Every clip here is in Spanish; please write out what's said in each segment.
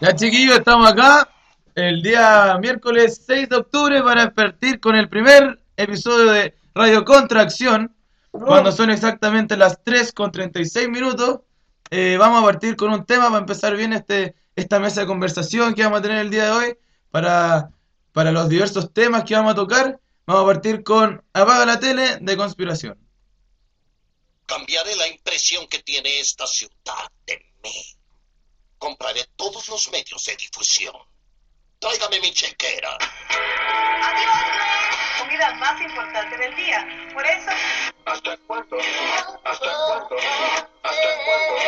Ya chiquillos, estamos acá el día miércoles 6 de octubre para partir con el primer episodio de Radio Contracción. Cuando son exactamente las 3:36 minutos, vamos a partir con un tema para empezar bien esta mesa de conversación que vamos a tener el día de hoy para los diversos temas que vamos a tocar. Vamos a partir con Apaga la tele de Conspiración. Cambiaré la impresión que tiene esta ciudad de mí. Compraré todos los medios de difusión. Tráigame mi chequera. Adiós, comida más importante del día. Por eso... ¿Hasta cuándo? ¿Hasta cuándo? ¿Hasta cuándo?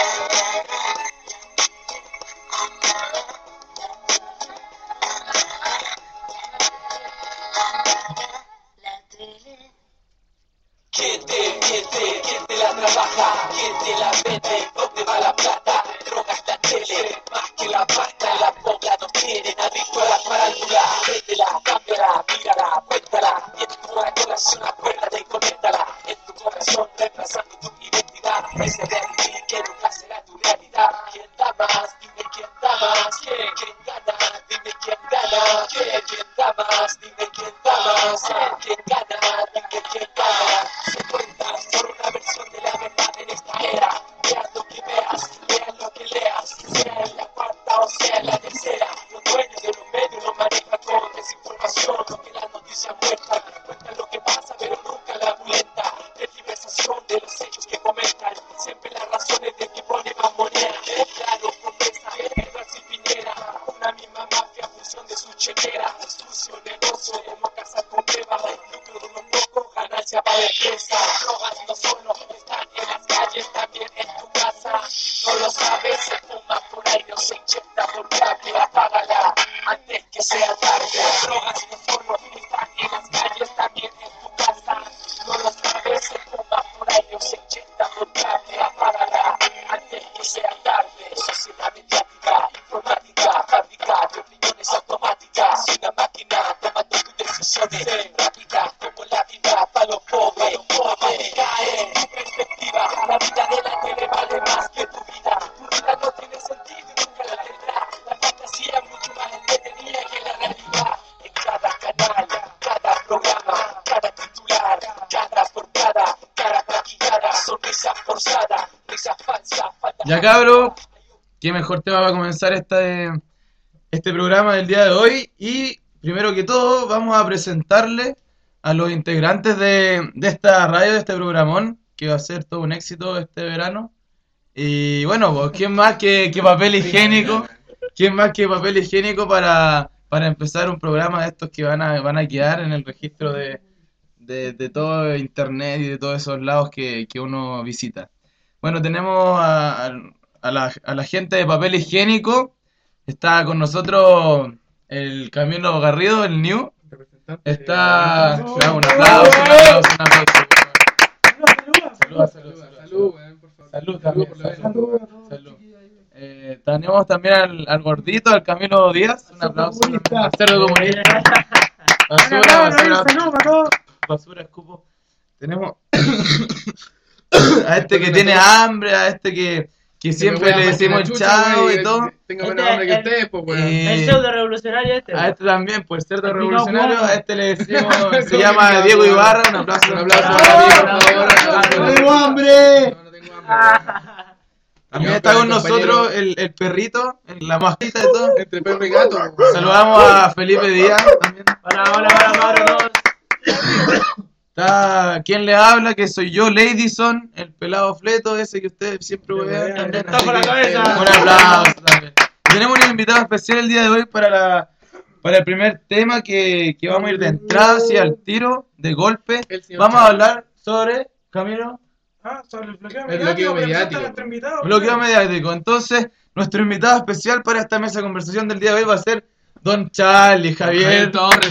¿Quién te la trabaja? ¿Quién te la vende? ¿Dónde va la plata? Drogas la tele, más que la pasta. La boca no tienen adicto a la farándula. Véndela, cámbiala, mírala, cuéntala. Y en tu corazón acuérdate y coméntala. En tu corazón reemplazando tu identidad. Ese reality que nunca será tu realidad. ¿Quién da más? Dime quién da más. ¿Quién gana? Dime quién gana. ¿Quién da más? Dime quién da más. ¿Quién gana? Dime quién gana. Se cuentas por una versión de la verdad en esta era. Veas lo que veas, leas lo que leas, sea en la cuarta o sea en la tercera. Los dueños de los medios lo manejan con desinformación, lo que las noticias muestran. Cuentan lo que pasa pero nunca la muleta. Tergiversación de los hechos que comentan, siempre las razones de que pone más moneda. Claro, promesa, guerra sin Piñera, una misma mafia en función de su chequera. Sucio negocio como casa con beba, lucro de unos pocos, ganancia para la empresa. Drogas no solo están en las calles, también en tu casa. No lo sabes, se fuma por aire o se inyecta por cable. Apágala antes que sea tarde. Drogas no solo están en las calles, también en tu casa. No lo sabes, se fuma por aire o se inyecta por cable. Apágala antes que sea tarde. Sociedad mediática, informática, fábrica de opiniones automáticas. Una máquina tomando tus decisiones rápidas como la vida para los pobres. Cae tu perspectiva, la vida de la tele vale más que tu vida. Tu vida no tiene sentido y nunca la tendrá. La fantasía es mucho más entretenida que la realidad. En cada canal, cada programa, cada titular, cada portada, cara maquillada, sonrisa forzada, risa falsa, falta. Ya cabro, qué mejor tema para comenzar este programa del día de hoy. Y primero que todo vamos a presentarle a los integrantes de esta radio, de este programón, que va a ser todo un éxito este verano. Y bueno, pues, ¿quién más que papel higiénico? ¿Quién más que papel higiénico para empezar un programa de estos que van a quedar en el registro de todo internet y de todos esos lados que uno visita? Bueno, tenemos a la gente de papel higiénico. Está con nosotros el Camilo Garrido, el New. Está... un aplauso. Salud también. Salud. Tenemos también al gordito, al Camilo Díaz. Un aplauso. Al cerdo comunista. Basura, escupo. Tenemos a este que tiene hambre, a este que siempre le decimos chao y todo. Tengo menos hambre que ustedes, pues, weón. El pseudo revolucionario este. A este también, pues cerdo revolucionario. A este le decimos, se llama Diego Ibarra. Un aplauso. No tengo hambre. No tengo hambre. También está con nosotros el perrito, la mascota de todo. Entre perro y gato. Saludamos a Felipe Díaz también. Hola a todos. Está quien le habla, que soy yo, Ladyson, el pelado fleto ese que ustedes siempre vean también. Está con la cabeza. Un aplauso también. Tenemos un invitado especial el día de hoy para el primer tema que vamos a ir de entrada hacia el tiro, de golpe. Vamos a hablar sobre, Camilo, sobre el bloqueo mediático. bloqueo mediático. Entonces, nuestro invitado especial para esta mesa de conversación del día de hoy va a ser Don Charlie, Javier Torres.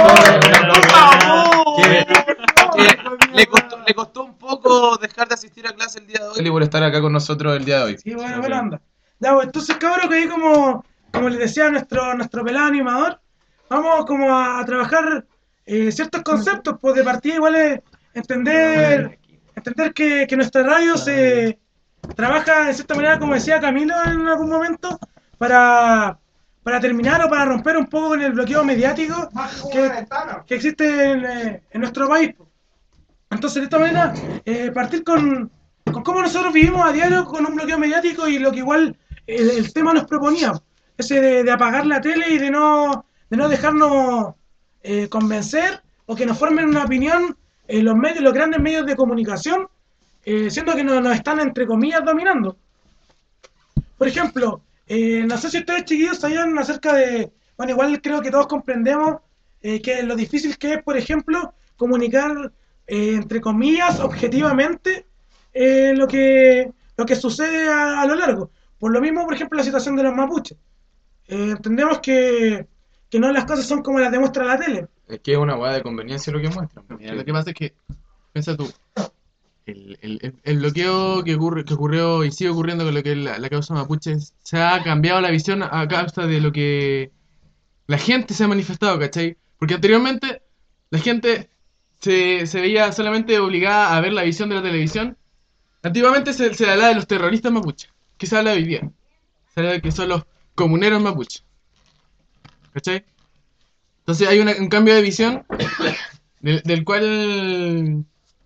Que le costó un poco dejar de asistir a clase el día de hoy y por estar acá con nosotros el día de hoy. Sí, buena onda. Ya, pues entonces, cabrón, que ahí como les decía nuestro pelado animador, vamos como a trabajar ciertos conceptos, pues de partida igual es entender que nuestra radio se trabaja de cierta manera, como decía Camilo en algún momento, para terminar o para romper un poco con el bloqueo mediático que existe en nuestro país. Entonces, de esta manera, partir con cómo nosotros vivimos a diario con un bloqueo mediático y lo que igual el tema nos proponía, ese de apagar la tele y de no dejarnos convencer o que nos formen una opinión los grandes medios de comunicación, siendo que nos están, entre comillas, dominando. Por ejemplo, no sé si ustedes chiquillos sabían acerca de, bueno, igual creo que todos comprendemos que lo difícil que es, por ejemplo, comunicar, entre comillas, objetivamente lo que sucede a lo largo. Por lo mismo, por ejemplo, la situación de los mapuches. Entendemos que no las cosas son como las demuestra la tele. Es que es una hueá de conveniencia lo que muestran. Mira, lo que pasa es que, piensa tú, el bloqueo que ocurrió y sigue ocurriendo con lo que es la causa mapuche, se ha cambiado la visión a causa de lo que la gente se ha manifestado, ¿cachai? Porque anteriormente la gente se veía solamente obligada a ver la visión de la televisión. Antiguamente se hablaba de los terroristas mapuches. ¿Qué se habla hoy día? Se habla de que son los comuneros mapuches. ¿Cachai? Entonces hay un cambio de visión del cual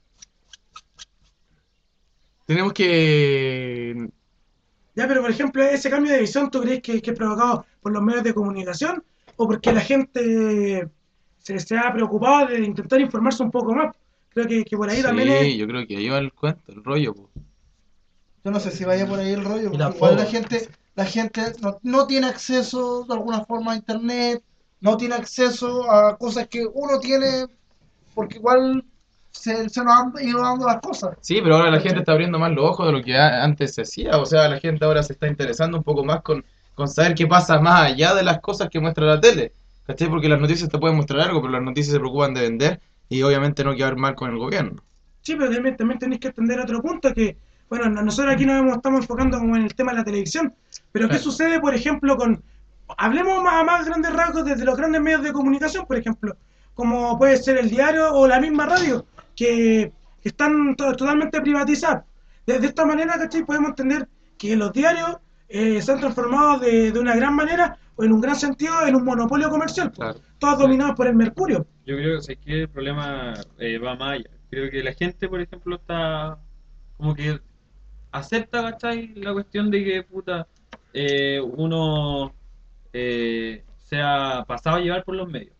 tenemos que... Ya, pero por ejemplo, ese cambio de visión, ¿tú crees que es provocado por los medios de comunicación o porque la gente se ha preocupado de intentar informarse un poco más? Creo que por ahí Sí, también es... yo creo que ahí va el cuento, el rollo, po. Yo no sé si vaya por ahí el rollo, porque tampoco. igual la gente no tiene acceso de alguna forma a internet, no tiene acceso a cosas que uno tiene, porque igual se nos han ido dando las cosas. Sí, pero ahora la gente está abriendo más los ojos de lo que antes se hacía. O sea, la gente ahora se está interesando un poco más con saber qué pasa más allá de las cosas que muestra la tele. ¿Cachai? Porque las noticias te pueden mostrar algo, pero las noticias se preocupan de vender y obviamente no quedar mal con el gobierno. Sí, pero también tenéis que entender otro punto que, bueno, nosotros aquí estamos enfocando como en el tema de la televisión, pero ¿qué sucede, por ejemplo, hablemos a más grandes rasgos desde los grandes medios de comunicación, por ejemplo, como puede ser el diario o la misma radio, que están totalmente privatizados? De esta manera, ¿cachai? Podemos entender que los diarios se han transformado de una gran manera, o en un gran sentido, en un monopolio comercial, Claro. todos dominados por el mercurio. Yo creo que el problema va más allá. Creo que la gente, por ejemplo, está como que acepta, ¿cachai? La cuestión de que, puta, uno sea pasado a llevar por los medios.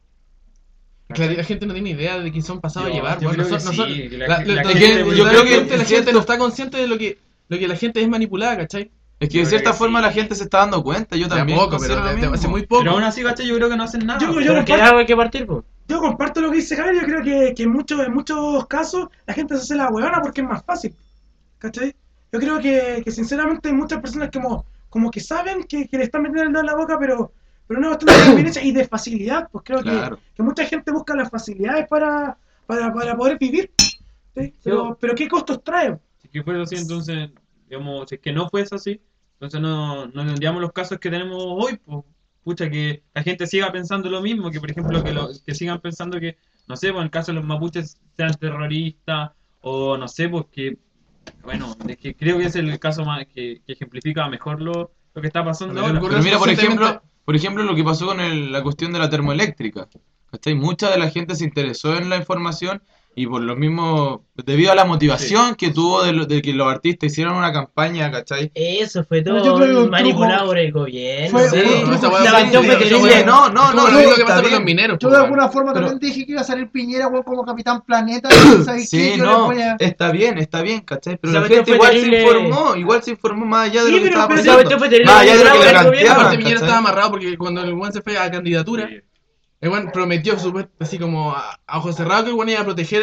Claro, la gente no tiene idea de que son pasados a llevar. Yo Bueno, creo que sí, que la gente yo creo que la gente no está consciente de lo que la gente es manipulada, ¿cachai? Es que de Yo cierta creo que forma sí. la gente se está dando cuenta, yo también. Tampoco, considero pero lo mismo. hace muy poco. Pero aún así, ¿cachai? Yo creo que no hacen nada. Yo Pero que algo hay que partir, pues. Yo comparto lo que dice Javier. Yo creo que en muchos casos la gente se hace la huevona porque es más fácil, ¿cachai? Yo creo que sinceramente hay muchas personas como que saben que le están metiendo el dedo en la boca, pero no es bastante de conveniencia y de facilidad. Pues creo Claro. que mucha gente busca las facilidades para poder vivir, ¿sí? Pero ¿qué costos trae? Si es que fuese así, entonces, digamos, si es que no fuese así, entonces no tendríamos los casos que tenemos hoy, pues. Pucha, que la gente siga pensando lo mismo, que por ejemplo que sigan pensando que, no sé, pues en el caso de los mapuches sean terroristas, o no sé, pues que, bueno, es que creo que es el caso más que ejemplifica mejor lo que está pasando Pero ahora. ocurre Pero mira, recientemente- por ejemplo, lo que pasó con la cuestión de la termoeléctrica. ¿Cachai? Mucha de la gente se interesó en la información y por lo mismo, debido a la motivación que tuvo de que los artistas hicieron una campaña, ¿cachai? Eso fue Pero yo todo creo que un manipulado truco por el gobierno. fue- Sí, un esa truco hueá La fue cuestión fue terrible. terrible. No, Como lo no, mismo que está pasó con bien. los mineros. Yo pues, de weón. alguna forma Pero- también dije que iba a salir Piñera, weón, como Capitán Planeta. Y ¿sabes qué? Sí, Yo le no, voy a... está bien, ¿cachai? Pero Esa la cuestión gente fue igual terrible. igual se informó más allá de Sí, lo que pero- estaba pero esa pasando. cuestión fue terrible. Más allá de lo que le Manipulado por el planteaban, Aparte, Piñera ¿cachai? estaba amarrado porque cuando el weón se fue a candidatura, Sí. el weón prometió así como a ojos cerrados que el weón iba a proteger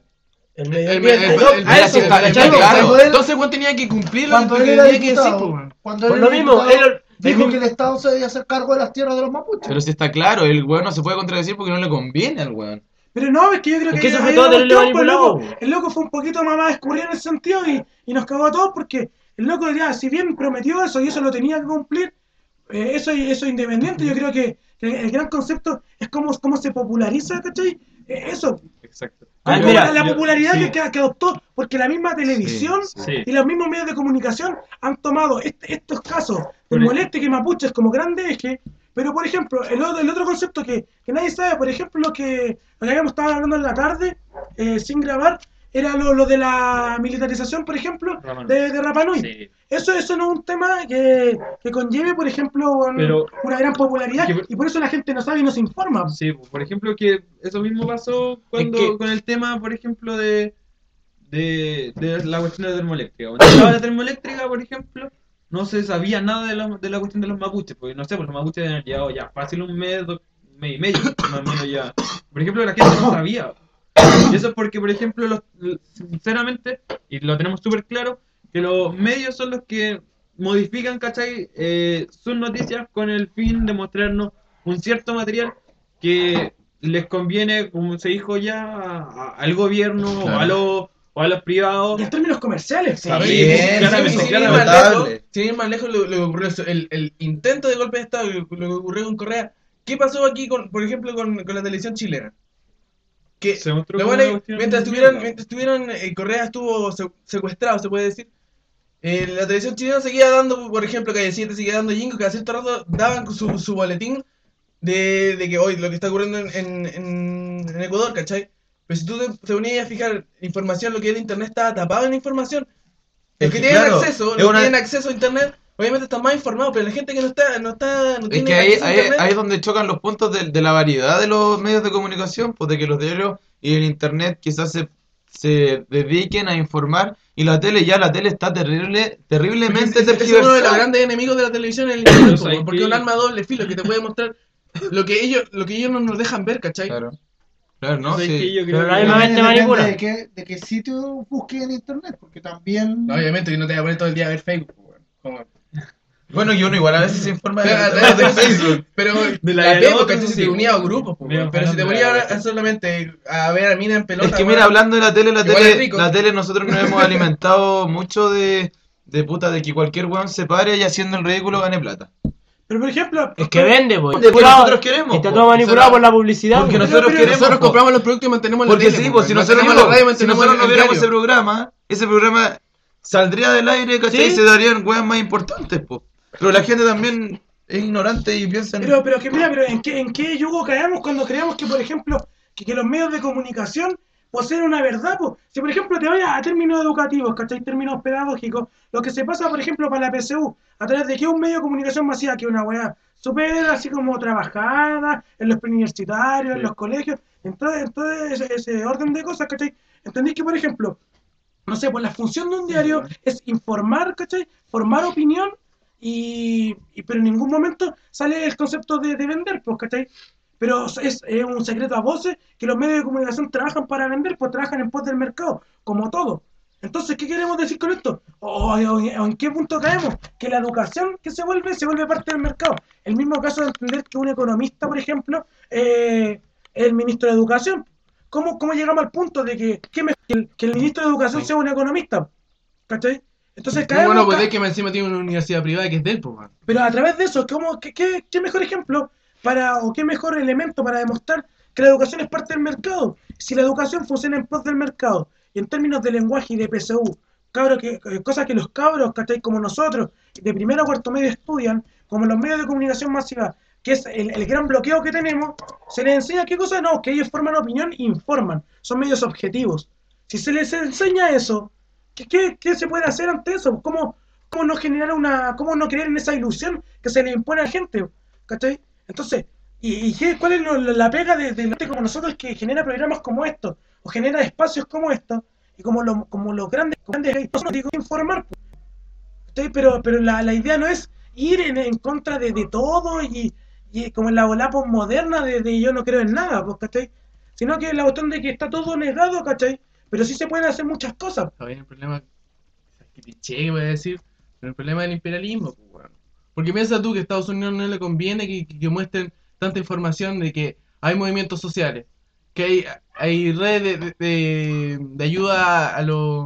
El el medio el- ambiente. el- No, el- a eso, el- está- el- está el- claro. Cuando él- Entonces el weón tenía que cumplir lo Cuando que él tenía era que decir, pues, diputado, weón. cuando Por él lo era mismo, diputado, él dijo que el Estado se debía hacer cargo de las tierras de los mapuches. Pero si está claro, el weón no se puede contradecir porque no le conviene al weón. Pero no, es que yo creo Es que que eso fue hay todo una terrible cuestión, pues, manipulado. el loco fue un poquito más escurrido en ese sentido y nos cagó a todos porque el loco ya, si bien prometió eso y eso lo tenía que cumplir, eso es independiente. Yo creo que el gran concepto es cómo se populariza, ¿cachai? Eso. Exacto. Ah, como mira, la popularidad sí. que adoptó, porque la misma televisión Sí. y los mismos medios de comunicación han tomado estos casos Por termoeléctricos y mapuches como grande eje, pero por ejemplo, el otro concepto que nadie sabe, por ejemplo, lo que habíamos estado hablando en la tarde, sin grabar, era lo de la militarización, por ejemplo, Rapa Nui. de Rapa Nui. Sí. Eso no es un tema que conlleve, por ejemplo, Pero- una gran popularidad, que- y por eso la gente no sabe y no se informa. Sí, por ejemplo, que eso mismo pasó cuando Es que- con el tema, por ejemplo, de la cuestión de la termoeléctrica. Cuando estaba la termoeléctrica, por ejemplo, no se sabía nada de la cuestión de los mapuches, porque no sé, pues los mapuches deben haber llegado ya fácil un mes y medio, más o menos ya. Por ejemplo, la gente no sabía. Y eso es porque, por ejemplo, sinceramente, y lo tenemos súper claro, que los medios son los que modifican, ¿cachai? Sus noticias con el fin de mostrarnos un cierto material que les conviene, como se dijo ya, al gobierno Claro. o a los privados. Y en términos comerciales. Sí, Bien, claramente, sí, sin ir claramente. más lejos, notable. sin ir más lejos, lo que ocurrió, el intento de golpe de Estado, lo que ocurrió con Correa. ¿Qué pasó aquí, por ejemplo, con la televisión chilena? Que Se mostró lo como bueno una es, cuestión mientras mierda. estuvieron, Correa estuvo secuestrado, se puede decir. La televisión chilena seguía dando, por ejemplo, Calle 7 seguía dando jingo, que a cierto rato daban su boletín de que hoy lo que está ocurriendo en Ecuador, ¿cachai? Pero si tú te ponías a fijar información, lo que era internet estaba tapado en información. Los Es que que tienen claro, acceso, es los que una- tienen acceso a internet, obviamente están más informados, pero la gente que no Es tiene que acceso a internet. ahí es donde chocan los puntos de la variedad de los medios de comunicación, pues de que los diarios y el internet quizás se dediquen a informar, y la tele está terriblemente Porque ese es uno de los tergiversada. grandes enemigos de la televisión, el internet, Pero ¿sabes porque es qué? un arma de doble filo que te puede mostrar lo que ellos no nos dejan ver, ¿cachai? Claro, claro, ¿no? ¿Sabes Sí. qué? Yo Pero creo la que- misma vez te Depende manipula. de qué sitio busques en internet, porque también... No, obviamente que no te voy a poner todo el día a ver Facebook, pues, weón. Como- Bueno, y uno igual a veces se informa de Pero De la la del vemos, otro, ¿cachai? Si sí, te unía a pues. grupos, pues, Mira, weón. Pero si te ojalá ponías me la ahora haga. solamente a ver a Mina en pelota, Es que weón, mira, hablando de la tele, Igual es rico. la tele nosotros nos hemos alimentado mucho de puta, de que cualquier weón se pare y haciendo el ridículo gane plata. Pero por ejemplo, Es que vende, pues. Porque nosotros queremos, Está po. todo manipulado Será- por la publicidad. porque pues. nosotros queremos, nosotros po. compramos los productos y mantenemos la Porque tele, sí, po, pues si weón. nosotros, Mantenemos la radio, si mantenemos nosotros no el viéramos diario. ese programa saldría del aire, ¿cachai? Sí. Y se darían weas más importantes, pues. Pero la gente también es ignorante y piensa en... pero que mira, pero ¿en qué yugo caemos cuando creemos que, por ejemplo, que los medios de comunicación poseen una verdad? Po? Si, por ejemplo, te vayas a términos educativos, ¿cachai? Términos pedagógicos, lo que se pasa, por ejemplo, para la PSU, a través de que un medio de comunicación masiva, que es una weá súper así como trabajada en los preuniversitarios, en los colegios, en todo ese orden de cosas, ¿cachai? ¿Entendéis que, por ejemplo, no sé, pues la función de un diario es informar, ¿cachai? Formar opinión pero en ningún momento sale el concepto de vender, pues, ¿cachai? Pero es un secreto a voces que los medios de comunicación trabajan para vender, pues trabajan en pos del mercado, como todo. Entonces, ¿qué queremos decir con esto? ¿O en qué punto caemos? Que la educación que se vuelve parte del mercado. El mismo caso de entender que un economista, por ejemplo, es el ministro de Educación. ¿Cómo llegamos al punto de que el ministro de Educación sea un economista? ¿Cachai? Entonces No, caemos... bueno, pues es que encima tiene una universidad privada que es de él, pues, weón. Pero a través de eso, ¿qué mejor ejemplo o qué mejor elemento para demostrar que la educación es parte del mercado? Si la educación funciona en pos del mercado y en términos de lenguaje y de PSU, cosas que los cabros, ¿cachai? Como nosotros, de primero a cuarto medio estudian, como los medios de comunicación masiva, que es el gran bloqueo que tenemos, se les enseña qué cosa, no, que ellos forman opinión e informan, son medios objetivos. Si se les enseña eso, ¿qué se puede hacer ante eso? ¿Cómo no generar cómo no creer en esa ilusión que se le impone a la gente? ¿Cachai? Entonces, ¿cuál es la pega de gente como nosotros que genera programas como estos? O genera espacios como estos, y como los grandes digo, informar. ¿Cachai? Pero la idea no es ir en contra de todo y como en la bola posmoderna de yo no creo en nada, pues, ¿cachai? Sino que la cuestión de que está todo negado, ¿cachai? Pero sí se pueden hacer muchas cosas. Está bien, el problema, que cliché, voy a decir, pero el problema del imperialismo, pues, weón. Porque piensa tú que a Estados Unidos no le conviene que muestren tanta información de que hay movimientos sociales, que hay redes de ayuda a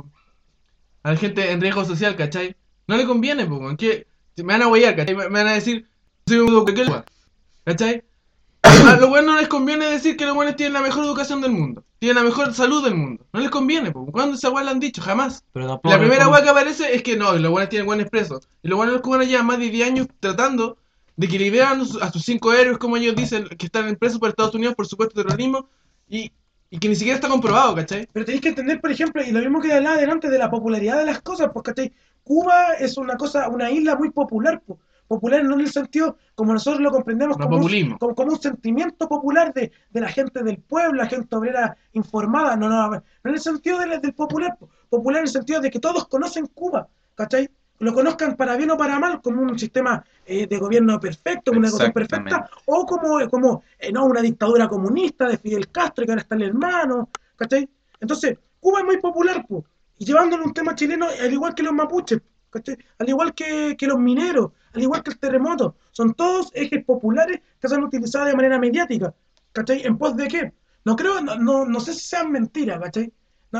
la gente en riesgo social, ¿cachai? No le conviene, pues, weón, que me van a huellar, ¿cachai? Me van a decir, soy un ¿cachai? A los buenos no les conviene decir que los buenos tienen la mejor educación del mundo. tienen la mejor salud del mundo. No les conviene, po. ¿Cuándo esa weá la han dicho? Jamás. Pero tampoco La primera es como- weá que aparece es que no, los buenos tienen buen expreso. Y los buenos cubanos llevan más de 10 años tratando de que liberan a sus 5 héroes, como ellos dicen, que están presos por Estados Unidos por supuesto terrorismo, y que ni siquiera está comprobado, ¿cachai? Pero tenéis que entender, por ejemplo, y lo mismo que hablaba delante de la popularidad de las cosas, porque Cuba es una cosa, una isla muy popular, po. Popular no en el sentido como nosotros lo comprendemos, No, como populismo. como un sentimiento popular de la gente del pueblo, la gente obrera informada, no en el sentido del popular, po. Popular en el sentido de que todos conocen Cuba, ¿cachai? Lo conozcan para bien o para mal, como un sistema de gobierno perfecto, una cosa Exactamente. perfecta, o como no, una dictadura comunista de Fidel Castro, que ahora está el hermano, ¿cachai? Entonces, Cuba es muy popular, po, y llevándolo a un tema chileno, al igual que los mapuches, ¿cachai? Al igual que los mineros, al igual que el terremoto, son todos ejes populares que se han utilizado de manera mediática, ¿cachai? ¿En pos de qué? No creo, no sé si sean mentiras, ¿cachai?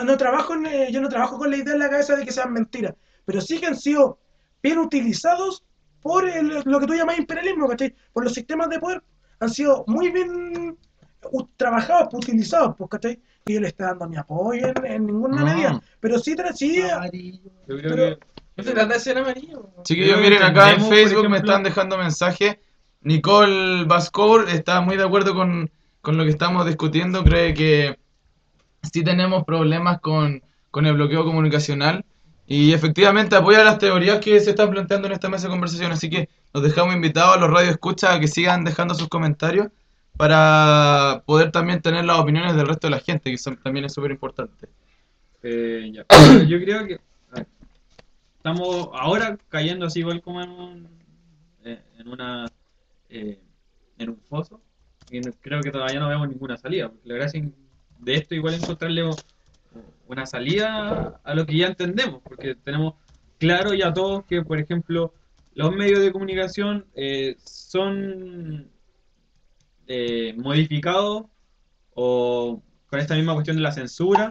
Yo no trabajo con la idea en la cabeza de que sean mentiras, pero sí que han sido bien utilizados por lo que tú llamas imperialismo, ¿cachai? Por los sistemas de poder, han sido muy bien trabajados, utilizados, pues, ¿cachai? Que yo le estoy dando mi apoyo en ninguna medida, pero sí, Amarillo. Yo creo Pero- que No se trata de ser amarillo. Chiquillos, Creo que miren, acá en entendemos, por Facebook me ejemplo- están dejando mensajes. Nicole Bascour está muy de acuerdo con lo que estamos discutiendo. Cree que sí tenemos problemas con el bloqueo comunicacional. Y efectivamente apoya las teorías que se están planteando en esta mesa de conversación. Así que los dejamos invitados a los radioescuchas a que sigan dejando sus comentarios para poder también tener las opiniones del resto de la gente, que también es súper importante. Ya. Yo creo que a ver, estamos ahora cayendo así igual como en una en un foso y creo que todavía no vemos ninguna salida, porque la gracia de esto igual es encontrarle una salida a lo que ya entendemos, porque tenemos claro ya todos que, por ejemplo, los medios de comunicación son modificados o con esta misma cuestión de la censura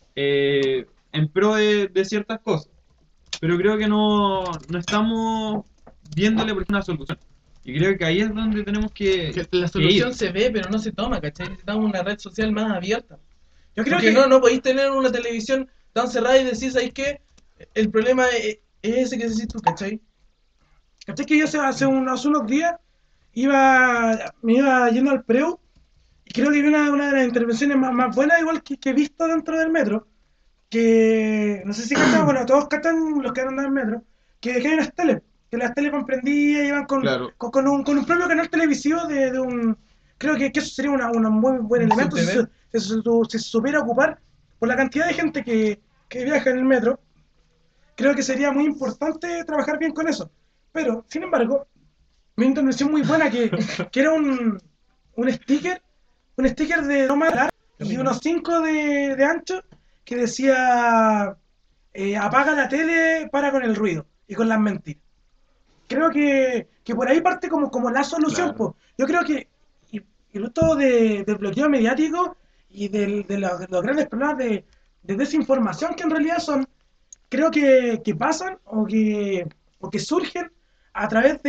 en pro de ciertas cosas. Pero creo que no estamos viéndole por ejemplo una solución. Y creo que ahí es donde tenemos que La solución ir. se ve, pero no se toma, ¿cachai? Necesitamos una red social más abierta. Yo creo Porque que no podéis tener una televisión tan cerrada y decir, ¿sabéis qué? El problema es ese que decís tú, ¿cachai? ¿cachai? Que yo hace unos días me iba yendo al Preu y creo que vi una de las intervenciones más buenas igual que he visto dentro del metro, que no sé si cachan, bueno, todos cachan los que andan en metro, que hay unas teles, que las teles van prendidas y van Claro. con un propio canal televisivo de un... Creo que eso sería un muy buen ¿Un elemento si subtv? se supiera ocupar por la cantidad de gente que viaja en el metro. Creo que sería muy importante trabajar bien con eso. Pero, sin embargo, una intervención muy buena que era un sticker de no más largo y unos 5 de ancho que decía apaga la tele, para con el ruido y con las mentiras. Creo que por ahí parte como la solución. Claro. Po. Yo creo que y esto del bloqueo mediático y de los grandes problemas de desinformación que en realidad son, creo que pasan o que surgen a través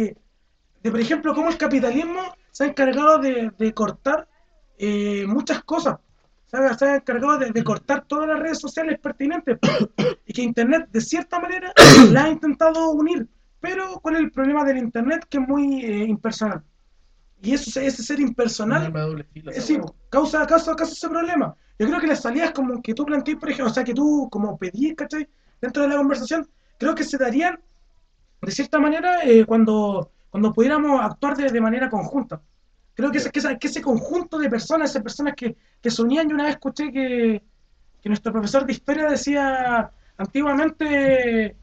por ejemplo, cómo el capitalismo se ha encargado de cortar muchas cosas. Se ha encargado de cortar todas las redes sociales pertinentes y que Internet, de cierta manera, la ha intentado unir. Pero con el problema del Internet, que es muy impersonal. Y ese ser Un impersonal arma de doble filo, esa sí, weá. causa ese problema. Yo creo que las salidas como que tú planteas, por ejemplo, o sea, que tú como pedís, ¿cachai? Dentro de la conversación, creo que se darían de cierta manera cuando pudiéramos actuar de manera conjunta. Creo que ese conjunto de personas, esas personas que se unían, yo una vez escuché que nuestro profesor de historia decía antiguamente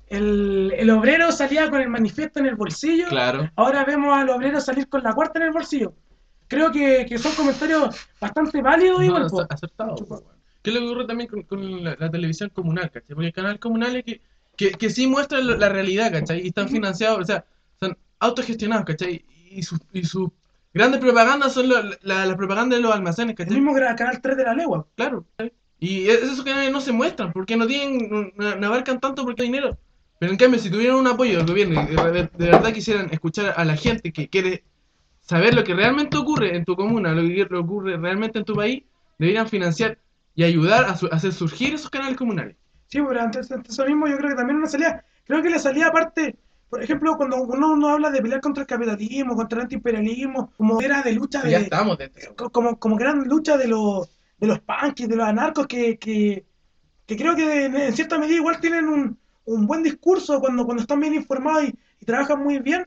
el obrero salía con el manifiesto en el bolsillo, Claro. ahora vemos al obrero salir con la cuarta en el bolsillo. Creo que son comentarios bastante válidos igual, po. Acertado, po, weón. ¿Qué es lo que ocurre también con la televisión comunal, ¿cachai? Porque el canal comunal es que sí muestra la realidad, ¿cachai? Y están financiados, o sea, son autogestionados, ¿cachai? Y sus grandes propagandas son las propagandas de los almacenes, El ¿cachai? mismo canal 3 de la legua. Claro, ¿cachai? Y esos canales no se muestran, porque no tienen, no abarcan tanto porque hay dinero. Pero en cambio, si tuvieran un apoyo del gobierno y de verdad quisieran escuchar a la gente que quiere saber lo que realmente ocurre en tu comuna, lo que ocurre realmente en tu país, deberían financiar y ayudar a hacer surgir esos canales comunales. Sí, pero antes eso mismo yo creo que también una salida, creo que la salida aparte, por ejemplo, cuando uno habla de pelear contra el capitalismo, contra el antiimperialismo, como era de lucha Ya de, estamos dentro. como gran lucha de los punkies, de los anarcos, que creo que en cierta medida igual tienen un buen discurso cuando están bien informados y trabajan muy bien.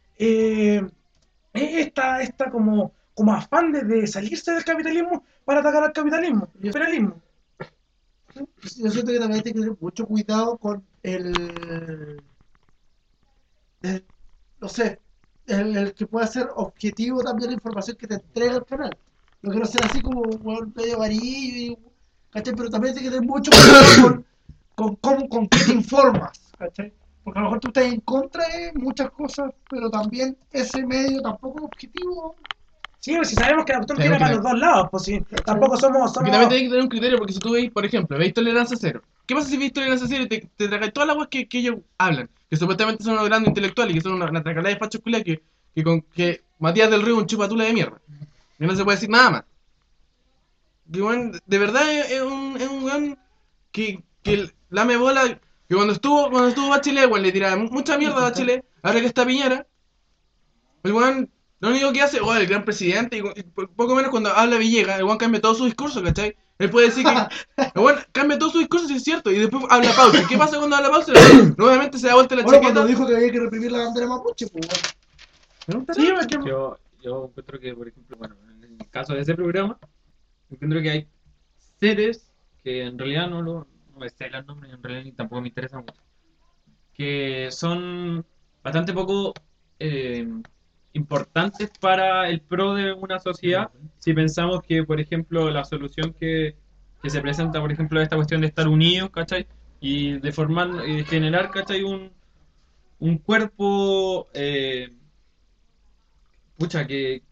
Esta como afán de salirse del capitalismo para atacar al capitalismo, el imperialismo. Yo siento que también hay que tener mucho cuidado con no sé, el que pueda ser objetivo también la información que te entrega el canal. No quiero ser así como un medio amarillo, ¿cachai? Pero también hay que tener mucho cuidado con qué te informas, ¿cachai? Porque a lo mejor tú estás en contra de muchas cosas, pero también ese medio tampoco es objetivo. Sí, si sabemos que la cuestión Pero tira que para los dos lados, pues sí, tampoco somos... Porque también tenés que tener un criterio, porque si tú veis, por ejemplo, veis tolerancia cero. ¿Qué pasa si veis tolerancia cero y te tragáis todas las weas que ellos hablan? Que supuestamente son unos grandes intelectuales y que son una tracalada de fachos culiados que Matías del Río es un chupatula de mierda. Y no se puede decir nada más. Que weón, de verdad es un weón que lame bola. Que cuando estuvo Bachelet, weón, le tiraba mucha mierda a Bachelet. Ahora que está Piñera, el weón, lo único que hace, weón, el gran presidente, y poco menos cuando habla Villegas, el weón cambia todo su discurso, ¿cachai? Él puede decir que el weón cambia todo su discurso, si es cierto, y después habla pausa. ¿Qué pasa cuando habla pausa? Nuevamente se da vuelta la Bueno, chaqueta. cuando dijo que había que reprimir la bandera mapuche, pues bueno. Sí, es que... Yo encuentro que, por ejemplo, bueno, en el caso de ese programa, encuentro que hay seres que en realidad no me sé los nombres, en realidad ni tampoco me interesan mucho, que son bastante poco importantes para el pro de una sociedad, si pensamos que, por ejemplo, la solución que se presenta, por ejemplo, esta cuestión de estar unidos, ¿cachai? Y de formar y de generar, ¿cachai? Un cuerpo, pucha, que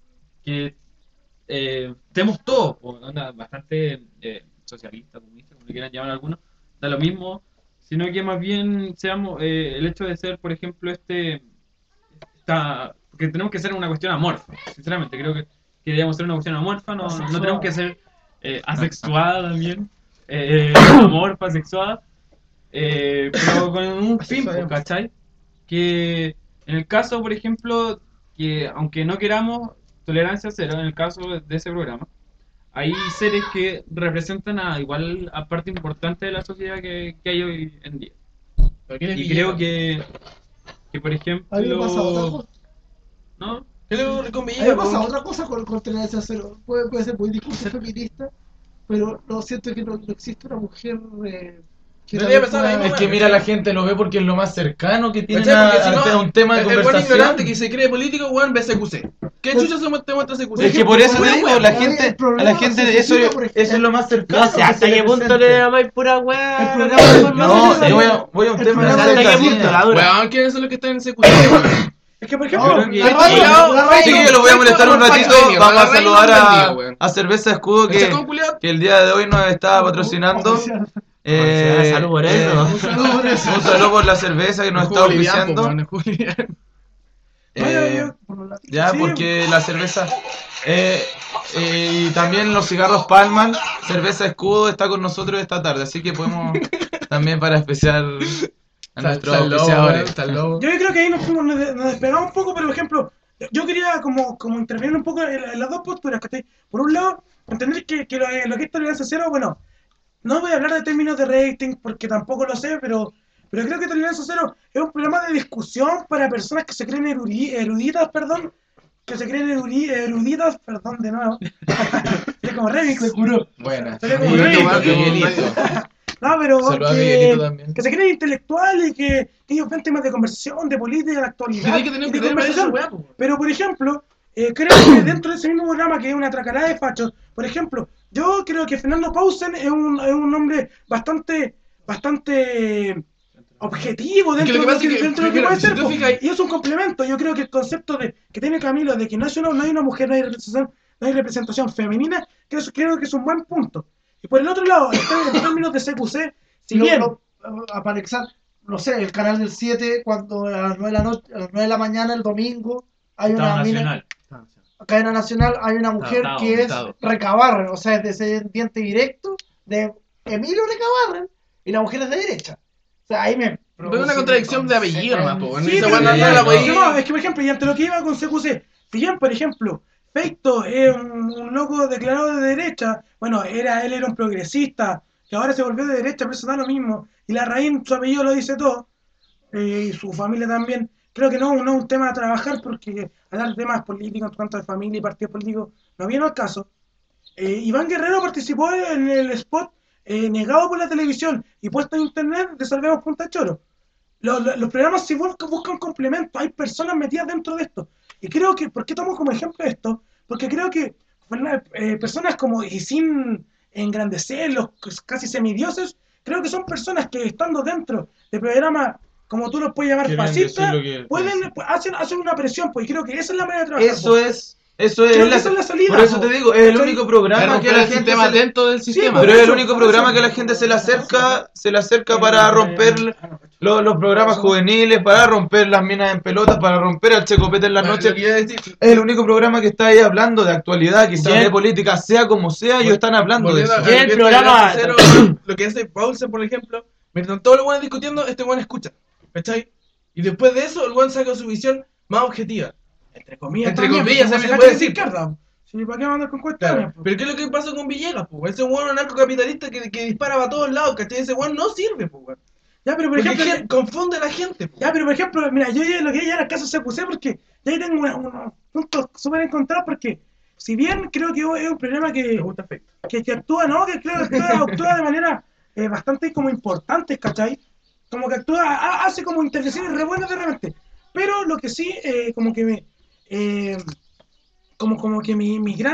estemos todos, onda, bastante socialista, comunista, como le quieran llamar algunos, da lo mismo, sino que más bien seamos, el hecho de ser, por ejemplo, porque tenemos que ser una cuestión amorfa, sinceramente, creo que deberíamos ser una cuestión amorfa, no tenemos que ser asexuada también, amorfa, asexuada, pero con un fin, ¿cachai? Que en el caso, por ejemplo, que aunque no queramos tolerancia cero, en el caso de ese programa, hay seres que representan igual a parte importante de la sociedad que hay hoy en día. Y creo que por ejemplo... A mí me pasa otra cosa. ¿No? ¿Qué le A mí me pasa otra cosa con tolerancia cero. Puede ser muy discurso feminista, pero no siento que no existe una mujer... que No había también pensado la misma Es que mira, la gente lo ve porque es lo más cercano que tiene ¿Cachai? Porque si no, a un tema de el buen conversación. ignorante que se cree político, weón, ve CQC. ¿Qué chucha te muestra CQC? Es que por eso te Pura digo, weá. la Oye, gente, el problema a la gente se eso, suscita, por ejemplo, eso es lo más cercano. No sé hasta que se qué punto presente. le llamáis pura weá. El programa No, yo voy a un El tema programa de de ¿Hasta qué la punto la dura? Weón, ¿quiénes son los que están en CQC, weón? Es que, por No, ejemplo, creo que- la radio, Sí, yo los voy a molestar un ratito. Vamos a saludar a a Cerveza Escudo ¿El chacón culiao? que el día de hoy nos está patrocinando. Salud por eso. Un saludo por eso. Un saludo por la cerveza que nos está auspiciando. Ya, Sí. porque la cerveza y también los cigarros Palman, Cerveza Escudo está con nosotros esta tarde, así que podemos también para especial a nuestros auspiciadores. yo creo que ahí nos despegamos un poco, pero por ejemplo, yo quería como intervenir un poco en las dos posturas, ¿cachai? Por un lado, entender que lo que es tolerancia cero, bueno, no voy a hablar de términos de rating porque tampoco lo sé, pero creo que tolerancia cero es un programa de discusión para personas que se creen eruditas, perdón, de nuevo. Es como remix. Se curó. Buena. Sería como Miguelito. No, pero Saludos a Miguelito también. que se creen intelectuales y que ellos ven temas de conversación, de política, de actualidad, Tiene que tener y un de criterio para esa conversación. weá, po. Pero, por ejemplo, creo que dentro de ese mismo programa, que es una tracalada de fachos, por ejemplo, yo creo que Fernando Pausen es un hombre bastante objetivo Es que dentro lo que pasa es que, dentro de lo que mira, puede si ser, tú po. fijas- Y es un complemento. Yo creo que el concepto que tiene Camilo de que no hay una mujer, no hay representación femenina, creo que es un buen punto. Y por el otro lado, en términos de CQC, si bien... A anexar, no sé, el canal del 7, cuando a las 9 de la noche, a las 9 de la mañana, el domingo, hay Estado una mina, nacional. cadena nacional, hay una mujer que es Recabarren, o sea, es descendiente directo de Emilio Recabarren, y la mujer es de derecha. O sea, ahí me... Pero es una contradicción de apellido, nomás, po. Sí, Esa pero weá no la podí- no, es que por ejemplo, y ante lo que iba con CQC, si bien, por ejemplo, Feito es un loco declarado de derecha, bueno, él era un progresista, que ahora se volvió de derecha, pero eso da lo mismo, y la raíz, su apellido lo dice todo, y su familia también. Creo que no es un tema a trabajar, porque hablar de temas políticos, en cuanto a familia y partidos políticos, no viene al caso. Iván Guerrero participó en el spot negado por la televisión y puesto en internet de Salvemos Punta Choro. Los programas si buscan complemento, hay personas metidas dentro de esto. Y creo que, ¿por qué tomo como ejemplo esto? Porque creo que personas como, y sin engrandecerlos, casi semidioses, creo que son personas que estando dentro de programas, como tú los puedes llamar Quieren fascistas, decir lo que pueden, hacen una presión, pues y creo que esa es la manera de trabajar. Eso es Creo que esa es la salida. por eso te digo, es el ¿cachai? único programa que a la gente se le- dentro del sistema. pero es el eso, único por programa eso. que la gente se le acerca para romper los programas juveniles, para romper las minas en pelotas, para romper al Checopete en la Bueno, noche. lo que iba a decir, Es el único programa que está ahí hablando de actualidad, quizás de política, sea como sea, ellos están hablando de volviendo eso. a- Y el volviendo programa- a cero, lo que hace Paulsen, por ejemplo, mientras todos los buenos discutiendo, este buen escucha, ¿cachai? Y después de eso, el buen saca su visión más objetiva. Entre comillas, Entre también, comillas, porque se la puede que es de decir. izquierda. Sí, ¿para qué mandar con cuestiones? Claro. Pero ¿qué es lo que pasa con Villegas, pues? Ese weón narcocapitalista que dispara para todos lados, ¿cachai? Ese weón no sirve, pues. Ya, pero por Porque ejemplo, confunde a la gente, pues. ya, pero por ejemplo, mira, yo ya lo que ya era el caso CQC porque ya ahí tengo unos puntos súper encontrados porque si bien creo que es un problema Me gusta efecto. que actúa, ¿no? Que creo que actúa de manera bastante como importante, ¿cachai? Como que actúa, hace como intervenciones re buenas de repente. Pero lo que sí, como que me... como que mi gran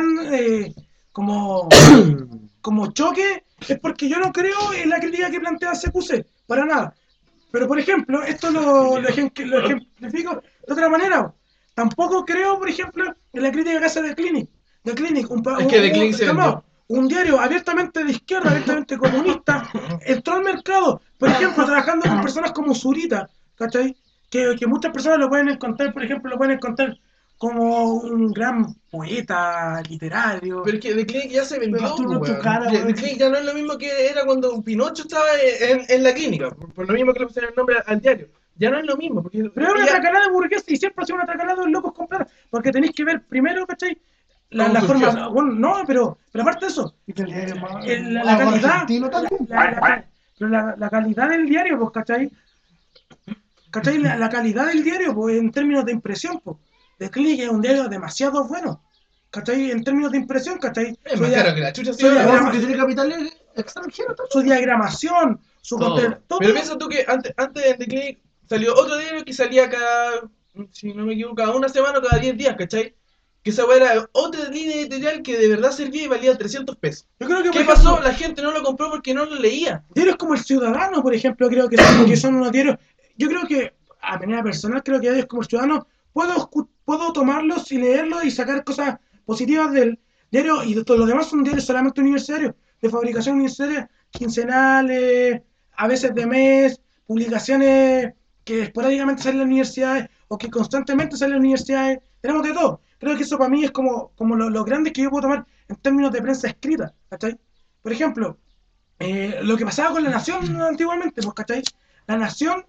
como choque es porque yo no creo en la crítica que plantea CQC, para nada. Pero por ejemplo, esto lo ejemplifico de otra manera. Tampoco creo, por ejemplo, en la crítica que hace de Clinic. De Clinic, Es que The Clinic se calmado, un diario abiertamente de izquierda, abiertamente comunista, entró al mercado, por ejemplo, trabajando con personas como Zurita, ¿cachai? Que muchas personas lo pueden encontrar, por ejemplo, lo pueden encontrar como un gran poeta literario. Pero es que The Clinic ya se vendió, Pero tú no, pues, tu cara, The weón. Clinic ya no es lo mismo que era cuando Pinocho estaba en la clínica. Por lo mismo que le pusieron el nombre al diario. Ya no es lo mismo, porque Pero es una ya- tracalada de burgués y siempre ha sido una tracalada de locos comprar, porque tenéis que ver primero, ¿cachai? La ¿Cómo surgió? forma, bueno, no, pero aparte de eso, Y que el diario más- la algo calidad, argentino también. la calidad del diario, pues, ¿cachai? ¿Cachai? La calidad del diario, pues, en términos de impresión, pues, The Clinic es un diario demasiado bueno, ¿cachai? En términos de impresión, ¿cachai? Es más caro que la chucha. Sí, sí, ya, ahora. No, porque tiene capital extranjero también. su diagramación, su Todo. contenido, todo. Pero piensa tú que antes en The Clinic salió otro diario que salía cada, si no me equivoco, cada una semana o cada 10 días, ¿cachai? Que esa weá era otra línea editorial que de verdad servía y valía 300 pesos. Yo creo que, ¿Qué por pasó? ejemplo, La gente no lo compró porque no lo leía. diarios como El Ciudadano, por ejemplo, creo que son unos diarios. Yo creo que, a manera personal, creo que diarios como El Ciudadano puedo tomarlos y leerlos y sacar cosas positivas del diario. Y de todo lo demás son diarios solamente universitarios, de fabricación universitaria, quincenales, a veces de mes, publicaciones que esporádicamente salen en las universidades o que constantemente salen en las universidades. Tenemos de todo. Creo que eso para mí es como lo grande que yo puedo tomar en términos de prensa escrita, ¿cachai? Por ejemplo, lo que pasaba con La Nación antiguamente, pues, ¿cachai? La Nación,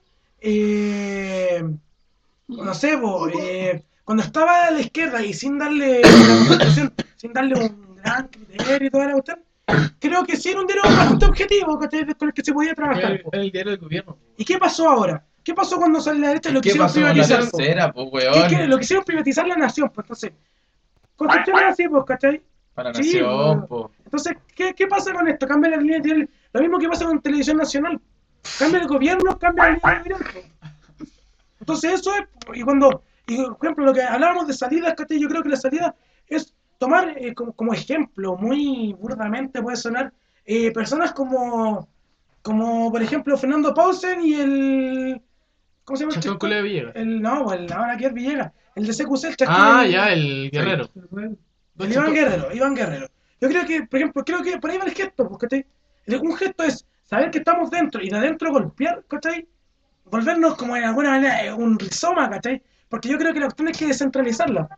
no sé, pues, cuando estaba a la izquierda y sin darle la concentración, sin darle un gran criterio y toda la cuestión, creo que sí era un diario bastante objetivo, ¿cachai? Con el que se podía trabajar. Era el diario del gobierno. ¿Y qué pasó ahora? ¿Qué pasó cuando sale la derecha? Lo ¿Qué quisieron pasó con la privatizar. tercera, pues, ¿Qué? weón? Lo quisieron privatizar La Nación, pues entonces. Concepción es así, pues, ¿cachai? Para Sí, Nación, pues. po. Entonces, ¿qué pasa con esto? Cambia la línea editorial. Lo mismo que pasa con Televisión Nacional. Cambia el gobierno, cambia la línea editorial. pues. Entonces, eso es. Y por ejemplo, lo que hablábamos de salidas, ¿cachai? Yo creo que la salida es tomar como ejemplo, muy burdamente puede sonar, personas como, por ejemplo, Fernando Paulsen y el. ¿Cómo se llama? el Chascón chico? Culeo Villegas. No, el ahora que es Villegas. El de CQC, el Chascón. Ah, ya, el guerrero. El Iván Guerrero. Yo creo que, por ejemplo, por ahí va el gesto, pues, ¿cachai? Un gesto es saber que estamos dentro y de adentro golpear, ¿cachai? Volvernos como en alguna manera un rizoma, ¿cachai? Porque yo creo que la cuestión es que descentralizarla.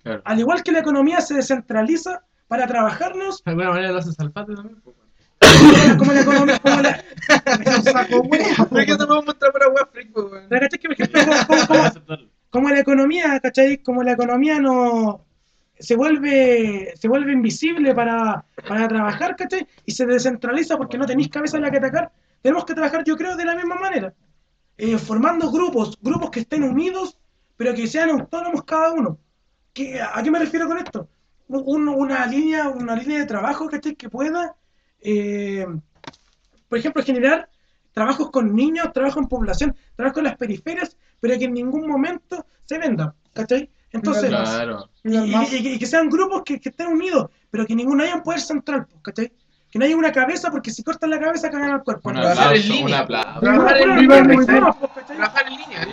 Claro. Al igual que la economía se descentraliza para trabajarnos, De alguna manera lo haces al patio también. Pues, weón. como la economía, Un saco wea, ¿Por qué te puedo mostrar para web freak, weón? ¿la cachai? Que, por ejemplo, como la economía, ¿cachai? Como la economía no se vuelve invisible para trabajar, ¿cachai? Y se descentraliza porque no tenéis cabeza en la que atacar. Tenemos que trabajar, yo creo, de la misma manera. Formando grupos que estén unidos, pero que sean autónomos cada uno. ¿A qué me refiero con esto? Una línea de trabajo, ¿cachai? Que pueda, eh, por ejemplo, generar trabajos con niños, trabajo en población, trabajo en las periferias, pero que en ningún momento se vendan, ¿cachai? Entonces, Claro. y que sean grupos que estén unidos, pero que ninguno haya un poder central, ¿cachai? Que no haya una cabeza, porque si cortan la cabeza cagan al cuerpo. Un Trabajar en aplauso, línea. un aplauso. Trabajar en Viva el línea. movimiento. Trabajar en línea.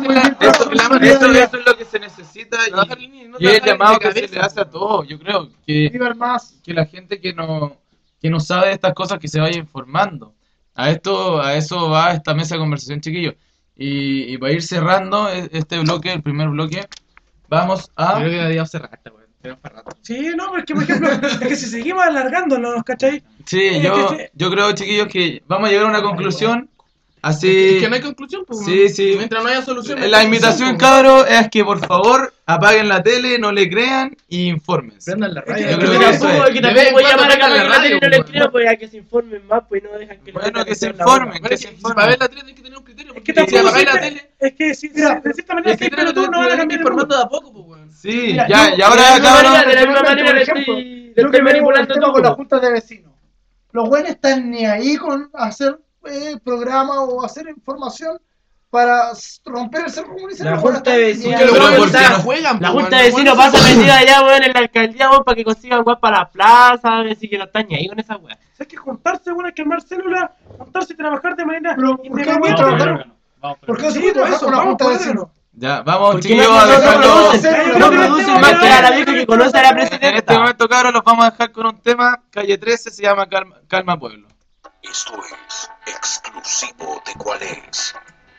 Eso es lo que se necesita Trabajar en línea y no y es el trabajar llamado de que se cabeza, le hace a weón. todos. Yo creo que Viva el más. la gente que no sabe de estas cosas que se vaya informando. A eso va esta mesa de conversación, chiquillos. Y para ir cerrando este bloque, el primer bloque, vamos a... Creo que deberíamos cerrar esta, weón. Tenemos para rato. Sí, no, porque por ejemplo, es que si seguimos alargándonos, ¿cachai? Sí, yo creo, chiquillos, que vamos a llegar a una conclusión. Así... Es que no hay conclusión, pues. Sí, sí. Mientras no haya solución. no hay La conclusión, invitación, pues. cabros, es que por favor apaguen la tele, no le crean y infórmense. Prendan la radio. Yo que creo que eso es. Que De también vez en voy a cuando llamar a prendan la Carlos Grande y radio, no les pues, creo, pues a que se informen más, pues no dejan que Bueno, que se metan la informen, boca. que Es se que informen. para ver la tele hay que tener un criterio. Es Porque que si tampoco apagáis la siempre- tele, es que si Mira, de cierta manera el sí, criterio pero tú no van a te cambiar el informando mundo. de a poco, pues, weón. Sí, Mira, ya, yo- y ahora, De la misma cabros, manera, de la misma personalmente, manera por le ejemplo, estoy Yo que veo el manipulando tema todo. con la junta de vecinos. Los buenos están ni ahí con hacer programas o hacer información para romper el cerco comunista. La Los buenos junta de están ni vecinos, ahí. Pero Pero ¿por qué se la no? juegan, La pues, junta weón. de Los vecinos buenos pasa se- metida allá, weón, en la alcaldía, weón, para que consigan weón para la plaza, así que no están ni ahí con esa weón. Hay que juntarse, bueno, hay que armar células, juntarse y trabajar de manera Pero, ¿por qué no independiente. vamos a pero- trabajar? ¿Por qué no se Sí, puede por trabajar eso, con la vamos junta de por vecinos? Ya, vamos, Porque chiquillos, no a dejarlo. no producen más que a la vieja que conoce a la En este presidenta. momento, cabros, los vamos a dejar con un tema. Calle 13 se llama Calma Pueblo. Esto es exclusivo de cuál es.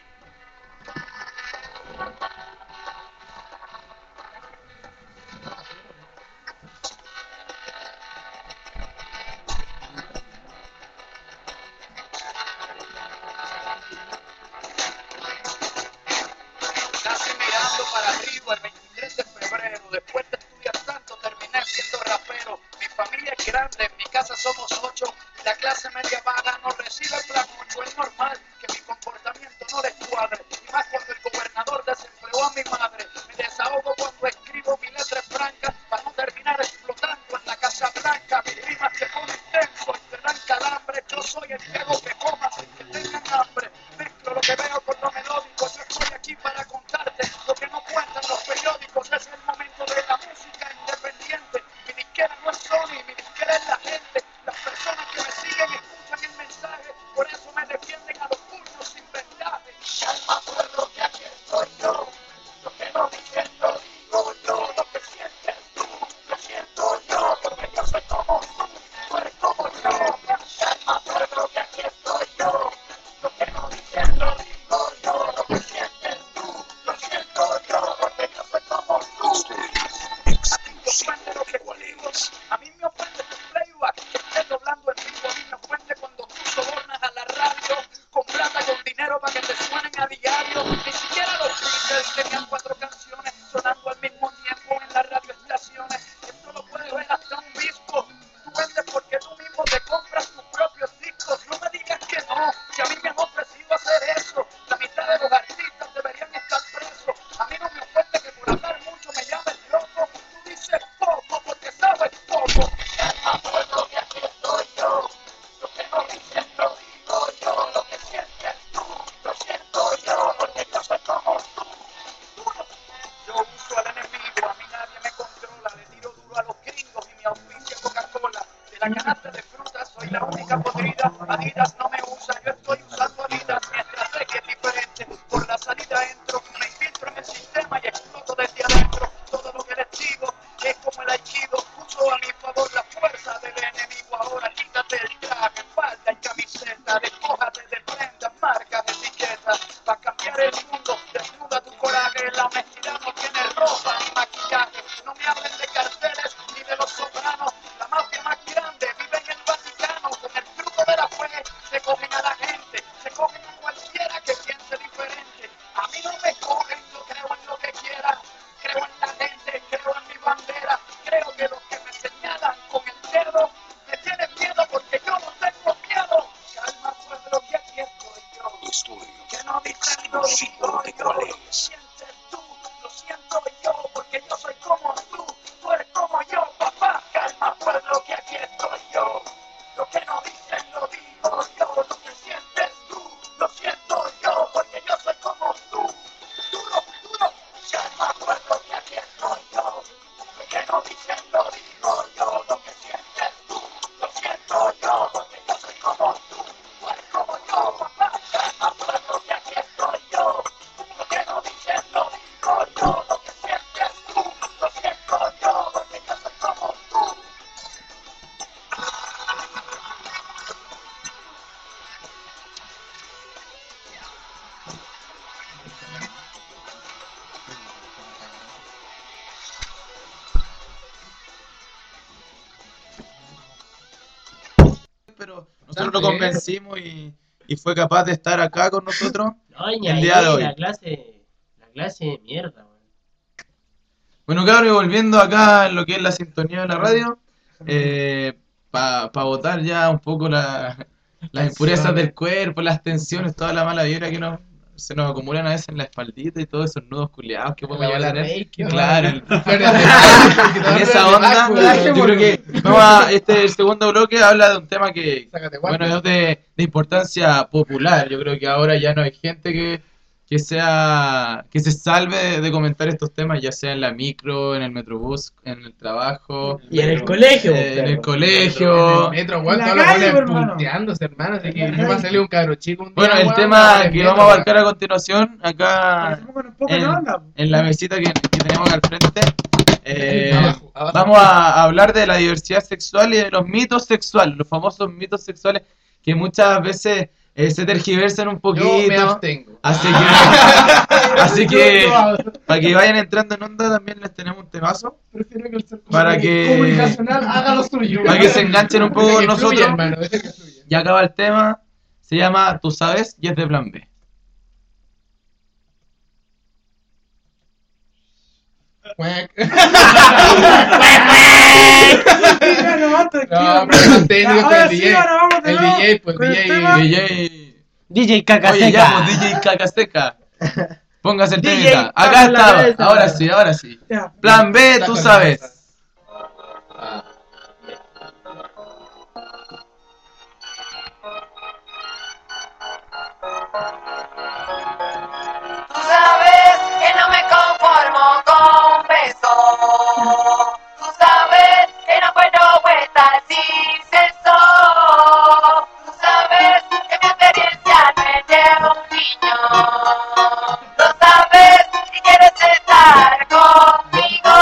Casi mirando para arriba el 23 de febrero, después de estudiar tanto terminé siendo rapero. Mi familia es grande, en mi casa somos 8 y la clase media vaga no recibe el plan 8. Es normal que mi comportamiento no les cuadre, y más cuando el gobernador desempleó a mi madre. Me desahogo cuando escribo mi letra en franca para no terminar explotando en la Casa Blanca. Mis rimas se ponen tenso y te dan calambre. Yo soy el que hago que coman sin que tengan hambre. Mezclo lo que veo con lo melódico. Yo estoy aquí para contarte lo que no cuentan los periódicos. Es el momento de la música independiente. Mi disquera no es Sony, mi disquera es la gente. Las personas que me siguen escuchan el mensaje. Por eso me defienden a los puños sin vendaje. Calma, pueblo, que aquí estoy yo. Lo que no diciendo, digo yo. Lo que sientes tú, lo siento yo. Porque yo soy como tú eres como yo. Calma, pueblo, que aquí estoy yo. Lo que no diciendo, digo yo. Lo que sientes tú, lo siento yo. Porque yo soy como tú. Exclusivo de cuál es. A mí me ofende tu playback, que estés doblando en vivo. A mí me ofende cuando tú sobornas a la radio con plata, con dinero para que te suenen a diario. Ni siquiera los Beatles tenían 4 canciones sonando al mismo tiempo en las radioestaciones. Esto lo puede ver hasta un disco. Tú vendes porque tú mismo te compras tus propios discos. No me digas que no, si a mí me han ofrecido hacer eso. La mitad de los artistas deberían estar presos. A mí no me ofende que por hablar mucho me llames loco. Tú dices poco porque sabes poco. Calma, pueblo, que aquí estoy yo. Lo que no diciendo digo yo. Lo que sientes tú, lo siento yo. Porque yo soy como tú. Yo uso al enemigo, a mí nadie me controla. Le tiro duro a los gringos y mi auspicia Coca-Cola. De la canasta de frutas soy la única podrida. Adidas no me usa, yo estoy usando Adidas. Mi estrategia es diferente. Por la salida entro, me infiltro en el sistema y exploto desde adentro. Todo lo que les digo es como el aikido. Uso a mi favor la fuerza del enemigo. Ahora quítate el traje, falda y camiseta. Despójate de prendas, marcas, etiquetas. Para cambiar el mundo, desnuda tu coraje. La honestidad no tiene ropa ni maquillaje. No me Sigo de Crowley. Sientes tú, lo siento yo, porque yo soy como tú eres como yo, papá. Calma pueblo que aquí estoy yo. Lo que no dicen lo digo yo, lo que sientes tú, lo siento yo, porque yo soy como tú. Duro, duro, calma pueblo que aquí estoy yo. Lo que no dicen lo digo yo, lo que sientes tú, lo siento yo, porque yo soy como tú. Tú eres como yo, papá. Calma pueblo que aquí estoy yo. Lo que no dicen lo digo yo, lo que sientes tú, lo siento yo, porque yo soy como tú. Pero nosotros lo convencimos y fue capaz de estar acá con nosotros No, y el ahí día de hoy. la clase de mierda, weón. Bueno, cabrón, y volviendo acá en lo que es la sintonía de la radio, para botar ya un poco las impurezas del cuerpo, las tensiones, toda la mala vibra que se nos acumulan a veces en la espaldita y todos esos nudos culiados que podemos llegar a tener. Claro, en esa onda, yo creo que el segundo bloque habla de un tema que, bueno, es de importancia popular. Yo creo que ahora ya no hay gente que se salve de comentar estos temas, ya sea en la micro, en el metrobús, en el trabajo, Y en el colegio, en el perro. colegio. En el metro, weón, En la todos los calle, buenos hermano. punteándose, hermano. Así que yo va a salir un cabro chico un día. Bueno, el weón, tema en el que metro, vamos a abarcar a continuación acá Estamos con un poco de onda. en la mesita que tenemos al frente, Abajo. vamos a hablar de la diversidad sexual y de los mitos sexuales, los famosos mitos sexuales que muchas veces se tergiversan un Yo me poquito. abstengo. Así que para que vayan entrando en onda también les tenemos un temazo Prefiero que el ser para que comunicacional haga lo suyo. para que se enganchen un poco Deja con que nosotros. fluya, hermano, deja que fluya. Ya acaba el tema, se llama Tú sabes y es de Plan B. Cuac. Ya, nomás, tranquilo, No, bro. pero más técnico Ahora que el sí, DJ. ahora vamos de El nuevo DJ, pues, con el DJ. tema. DJ. DJ Caca Oye, ya, Seca. pues DJ Cacaseca. Póngase el DJ temita. Acá Caca en la está. cabeza. Ahora sí. Ya. Plan B, tú sabes. Tú sabes que no me conformo con un beso. Tú sabes que no puedo estar sin sexo. Tú sabes que mi experiencia no es de un niño. Lo sabes y quieres estar conmigo.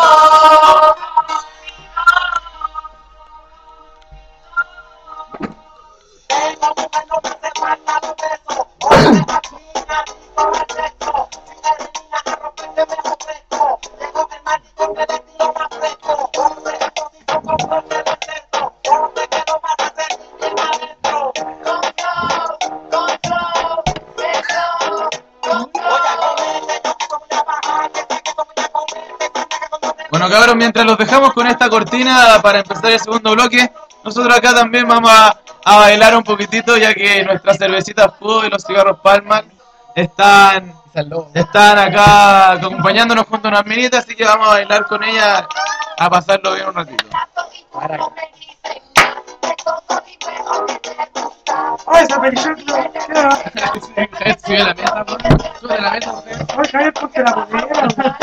Bueno, cabros, mientras los dejamos con esta cortina para empezar el segundo bloque, nosotros acá también vamos a bailar un poquitito, ya que nuestras cervecitas Fuego y los cigarros Palma están acá acompañándonos junto a unas minitas, así que vamos a bailar con ellas, a pasarlo bien un ratito. Oh, esa película. Sube la mesa, weón. Sube la mesa, weón. Oye, Javier, ponte la polera.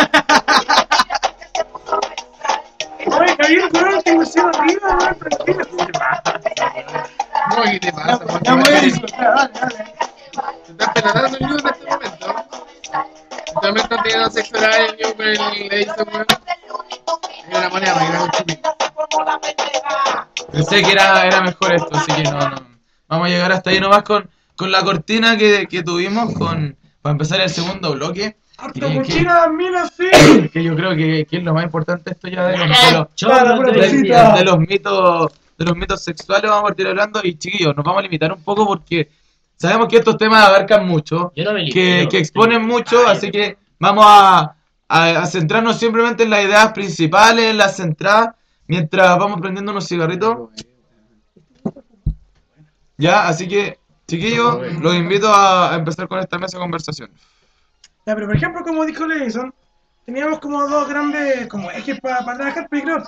Oye, Javier, weón, te pusieron arriba, weón, tranquilo. No, ¿qué te pasa? ¿Por qué Ya voy a te disfrutar, dale. estás pelotando el mío en este momento? También estás teniendo sexo oral el mío con el Edison, weón. Y una moneda para ir a un chupín. Pensé que era mejor esto, así que no. Vamos a llegar hasta ahí nomás con la cortina que tuvimos para empezar el segundo bloque. Harta cochina, minas, sí. Que yo creo que es lo más importante esto ya de Claro, pura de cosita. los mitos sexuales vamos a partir hablando. Y chiquillos, nos vamos a limitar un poco porque sabemos que estos temas abarcan mucho, Yo no me que limito. exponen mucho, así que vamos a centrarnos simplemente en las ideas principales, en las centradas, mientras vamos prendiendo unos cigarritos. Ya, así que Chiquillos, los invito a empezar con esta mesa de conversación. Ya, pero por ejemplo, como dijo Leison, teníamos como dos grandes como ejes para trabajar películas.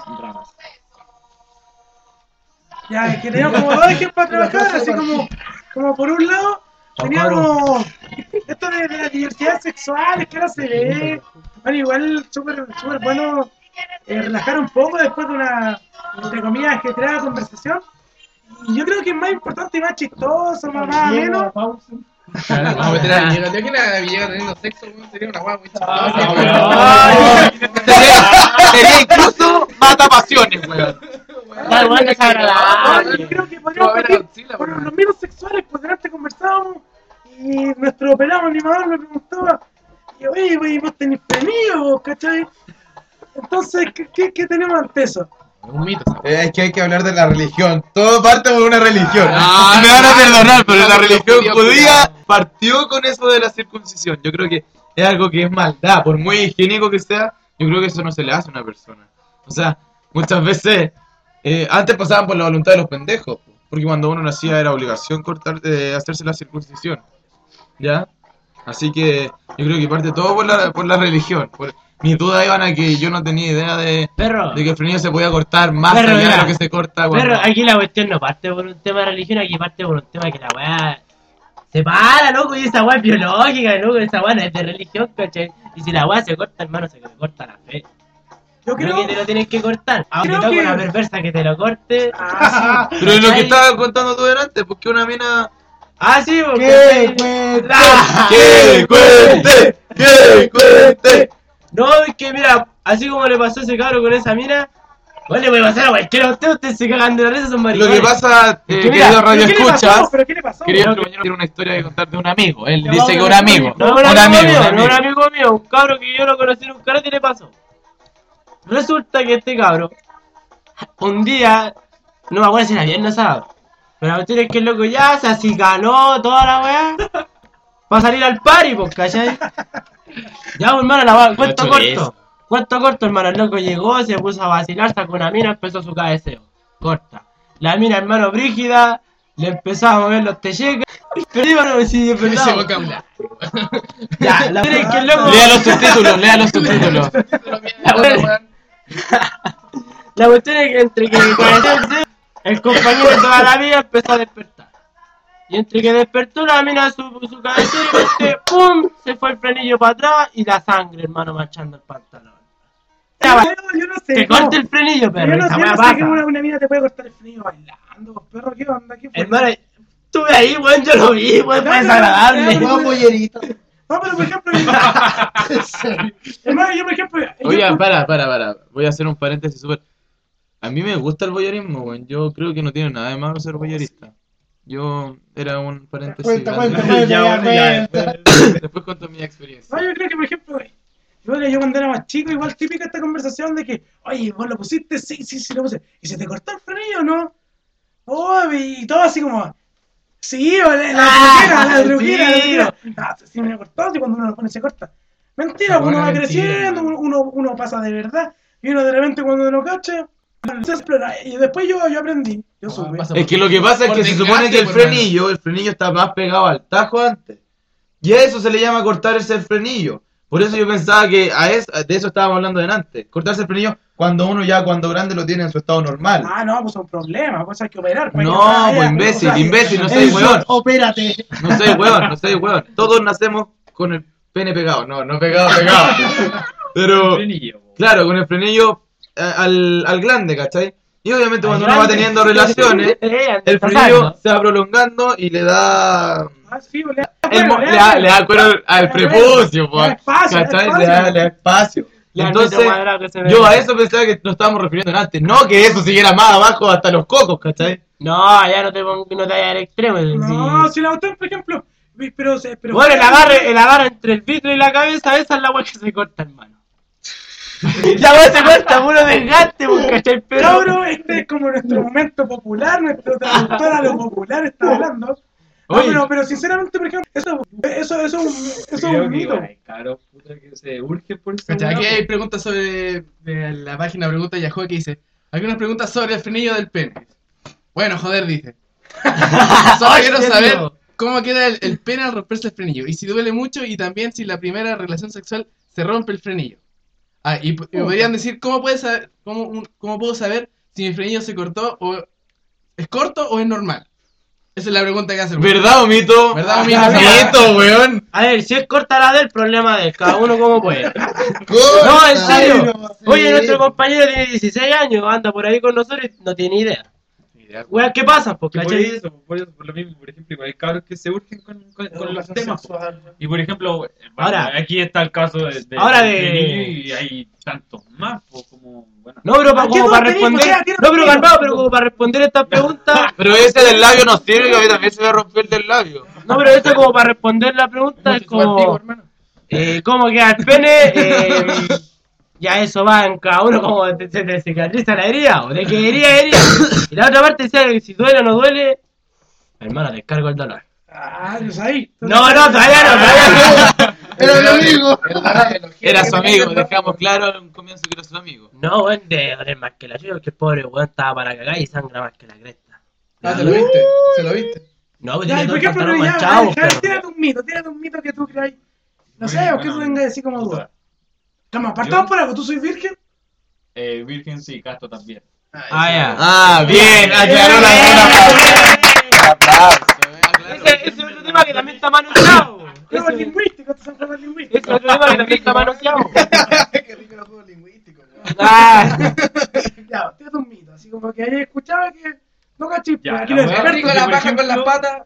Ya, es que teníamos como dos ejes para trabajar, así como por un lado teníamos esto de la diversidad sexual, que ahora se ve. Bueno, igual súper bueno relajar un poco después de una, entre comillas, ajetreada conversación. Y yo creo que es más importante y más chistoso, más ameno. Vamos a meter a Villegas. ¿Te imaginas a Villegas teniendo sexo? Sería una guapa muy chistosa. Sería incluso mata pasiones, weón. La igual desagradable. Yo creo que podríamos partir por los mismos sexuales, pues delante conversábamos y nuestro pelado animador me preguntaba, y oye, vos tenés frenillo, ¿cachai? Entonces, ¿qué tenemos ante eso? Un mito. Es que hay que hablar de la religión. Todo parte por una religión. Ah, me van a perdonar, pero la religión judía judía partió con eso de la circuncisión. Yo creo que es algo que es maldad. Por muy higiénico que sea, yo creo que eso no se le hace a una persona. O sea, muchas veces, antes pasaban por la voluntad de los pendejos. Porque cuando uno nacía era obligación hacerse la circuncisión. ¿Ya? Así que yo creo que parte todo por la religión. Mis dudas iban a que yo no tenía idea de que el frenillo se podía cortar más allá de lo que se corta cuando... Pero aquí la cuestión no parte por un tema de religión, aquí parte por un tema que la weá se para, loco, y esa weá es biológica, loco, esa weá no es de religión, ¿cachai? Y si la weá se corta, hermano, se corta la fe. Yo Creo que te lo tienes que cortar. Aunque creo toque que- una perversa que te lo corte. Pero es lo que estaba contando tú delante, porque una mina... Ah, sí, ¿Qué? porque... ¡Que cuente! ¡Que cuente! No, es que mira, así como le pasó a ese cabro con esa mina, igual le puede pasar a cualquiera de ustedes se cagan de la risa, son Lo maricones. que pasa, Es que mira, querido Radio ¿Pero qué le pasó? Escuchas, ¿Pero qué le pasó? querido Pero- compañero, tiene una historia que contar de un amigo. Él No, dice que pero un amigo. No, un amigo mío, un cabro que yo lo conocí en un karate y le pasó. Resulta que este cabro, un día, no me acuerdo si era viernes o sábado, pero la cuestión es que el loco ya se acicaló toda la weá para salir al party, pues, ¿cachai? Ya, pues, hermano, cuento corto, hermano, el loco llegó, se puso a vacilar, sacó una mina, empezó su cabeceo, corta. La mina, hermano, brígida, le empezó a mover los techecas, pero digo, no, sí, es verdad. Ese vocabulario. Ya, la cuestión es que el loco... Lea los subtítulos. La cuestión es que entre que el compañero de toda la vida empezó a despertar. Y entre que despertó la mina su cabecera y ¡pum! Se fue el frenillo para atrás y la sangre, hermano, manchando el pantalón. Yo no sé. Te corta el frenillo, perro, Yo no esa sé, weá no sé que pasa. una mina te puede cortar el frenillo bailando, perro, ¿qué onda? ¿Qué fue? Hermano, estuve ahí, weón, yo lo vi, weón, fue desagradable. Una pollerita. No, pero por ejemplo, En serio. hermano, yo por ejemplo... Oye, para. Voy a hacer un paréntesis súper... A mí me gusta el voyeurismo, weón. Yo creo que no tiene nada de malo ser voyeurista. Yo era un paréntesis. Cuenta, grande. cuenta. Después cuento mi experiencia. No, yo creo que, por ejemplo, yo cuando era más chico, igual típica esta conversación de que, oye, vos lo pusiste, sí, lo puse, y se te cortó el frenillo, ¿no? Oh, y todo así como, sí, la truquera. Ah, sí me cortó, y cuando uno lo pone se corta. Mentira, Bueno, uno va mentira, creciendo, uno pasa de verdad, y uno de repente cuando lo cacha, se explora. Y después yo aprendí, yo supe. Es que lo que pasa es que se supone que el frenillo está más pegado al tajo antes. Y a eso se le llama cortarse el frenillo. Por eso yo pensaba que de eso estábamos hablando delante. Cortarse el frenillo cuando uno ya cuando grande lo tiene en su estado normal. Ah, no, pues son problemas, pues hay que operar. pues, No, ya, pues imbécil, no seas weón. Opérate. No seas weón. Todos nacemos con el pene pegado. No pegado. Pero, claro, con el frenillo al glande, ¿cachai? Y obviamente cuando uno va teniendo relaciones, el frenillo se va prolongando y le da... Ah, sí, le le da cuero al prepucio, pues, ¿cachai? Le da espacio. Entonces, yo a eso pensaba que nos estábamos refiriendo antes. No que eso siguiera más abajo hasta los cocos, ¿cachai? No, ya no te vayas al extremo. No, si la botón, por ejemplo, pero bueno, el agarre entre el vidrio y la cabeza, esa es la weá que se corta, hermano. Ya weá se corta, puro desgaste, ¿cachai? Pero bro, este es como nuestro momento popular, nuestro traductor a lo popular está hablando. No, pero sinceramente, por ejemplo, eso es un mito. Claro, puta que se urge por esa ¿Cachai? Aquí weá, hay preguntas sobre de la página Pregunta Yahoo que dice: algunas preguntas sobre el frenillo del pene. Bueno, joder, dice. Solo quiero saber ¿Cómo queda el pene al romperse el frenillo? Y si duele mucho y también si la primera relación sexual se rompe el frenillo. Y podrían decir, ¿cómo puedo saber si mi frenillo se cortó o es corto o es normal? Esa es la pregunta que hace el weón. ¿Verdad o mito? ¿Verdad o mito? Mito, weón. A ver, si es corta la del problema de él, cada uno como puede. No, en serio. Oye, nuestro compañero tiene 16 años, anda por ahí con nosotros y no tiene idea. Weón, ¿qué pasa? Por Por eso, por lo mismo, por ejemplo, igual hay cabros que se urgen con los temas. Y por ejemplo, Ahora- aquí está el caso de ahora de- niño y hay tantos más, pues, como, bueno. No, pero ¿Qué como tú para tenés? responder. ¿Qué tú No, pero tenés? calmado, pero como para responder estas preguntas. Pero ese del labio no sirve, que a mí también se me rompió el del labio. No, pero esto como para responder la pregunta es como. ¿Cómo queda el pene? Ya eso va en cada uno como se te cicatriza la herida o de que herida. Y la otra parte decía que si duele o no duele, hermano, descargo el dolor. Ah, yo sabía. No, todavía no. Era mi amigo. Era su amigo, dejamos claro en un comienzo que era su amigo. No, weón, de doler más que la chucha, que el pobre weón estaba para cagar y sangra más que la cresta. ¿Se lo viste? ¿Se lo viste? No, pero Ya, tiene y todo por el ejemplo, pantalón ya, manchado, Javier, perro. tírate un mito que tú creas. No sé, o que tú tengas así como duda. Vamos, partamos por algo, ¿tú soy virgen? Virgen sí, casto también. Ah, ya. Ah, bien, aclaró la aplauso. Ese es otro tema que también está manoseado. Pruebas Ese lingüísticas, estos son pruebas lingüísticas. es otro tema que también está manoseado. Qué rico los juegos lingüísticos. Ah, Ya, tírate un mito, así como que hayas escuchado que no cachis, Ya, pues aquí la lo wea descarto. rico la paja con las patas.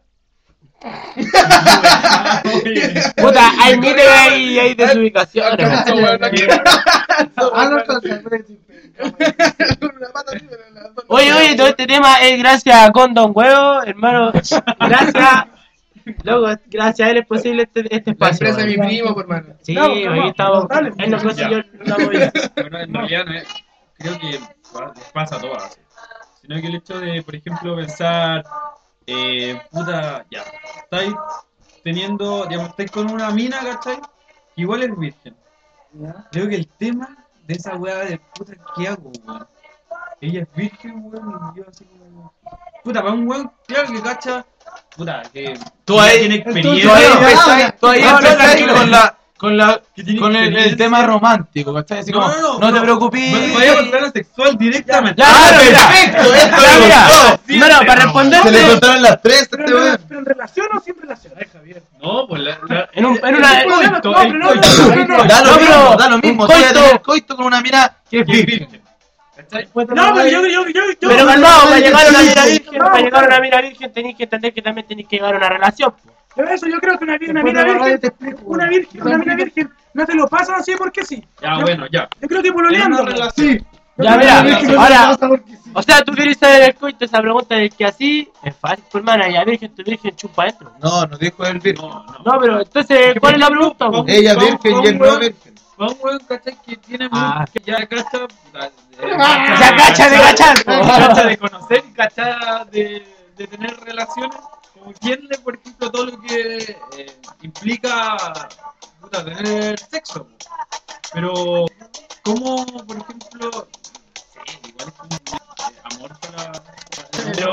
puta, hay mitos y hay desubicaciones. Ah, no alcanza, pero sí. Una pata así, pero las dos. Oye, todo este tema es gracias a Condon Huevo, hermano. Gracias. Loco, gracias a él es posible este La espacio. empresa de mi weón. primo, por mano. Sí, Claro, aquí estamos. dale. Él nos consiguió una movida. Bueno, en realidad no es, creo que les pasa a todas. Sino que el hecho de, por ejemplo, pensar, puta, ya, estáis teniendo, digamos, estáis con una mina, ¿cachai? Igual es virgen. Creo que el tema de esa weá de puta, ¿qué hago, weón? Ella es virgen, weón, y yo así como... Puta, para un weón, claro que cacha, puta, que Tú ahí- tiene Tú experiencia. ahí empezáis con Que tiene el experiencia. tema romántico, ¿cachai? Así como, no te preocupes. Vaya a contar lo sexual directamente. Ya, ¡Ah, mira, perfecto! Esto Ya, me mira. gustó. Bueno, para Se le responderte contaron las tres, Pero, este weón. pero en relación o sin relación, Javier. No, pues en una el coito, no, el pero no, coito. no, Da lo No, mismo, pero da lo mismo. un Tú vas a tener coito- coito con una mina que es Que es virgen. virgen. ¿Cachai? No, pero yo. Pero calmado, para llegar a una mina No, virgen, para llegar a una mina virgen tenéis que entender que también tenéis que llegar a una relación. Po. Pero eso yo creo que una Después mina de la radio te virgen, explico. una mina virgen, no te lo pasan así porque sí. Ya, bueno, ya. Yo creo que En pololeando. una relación. Ya, Una mira, virgen no ahora, pasa porque sí. o sea, tú querés saber el coito, esa pregunta del que así, es fácil, pues, hermana, ya virgen, tu virgen chupa adentro. No, no dijo el virgen. No, no. No, pero entonces, ¿cuál es la pregunta? Po? Ella virgen y él no virgen. Va un weón, ¿cachai? Que tiene Ah. que ya cacha. Ya cacha de cachar, po. Cacha de conocer y cacha de tener relaciones. Como entiende, por ejemplo, todo lo que implica puta, tener sexo. Pero, ¿cómo, por ejemplo, sí, igual es como amor para pero,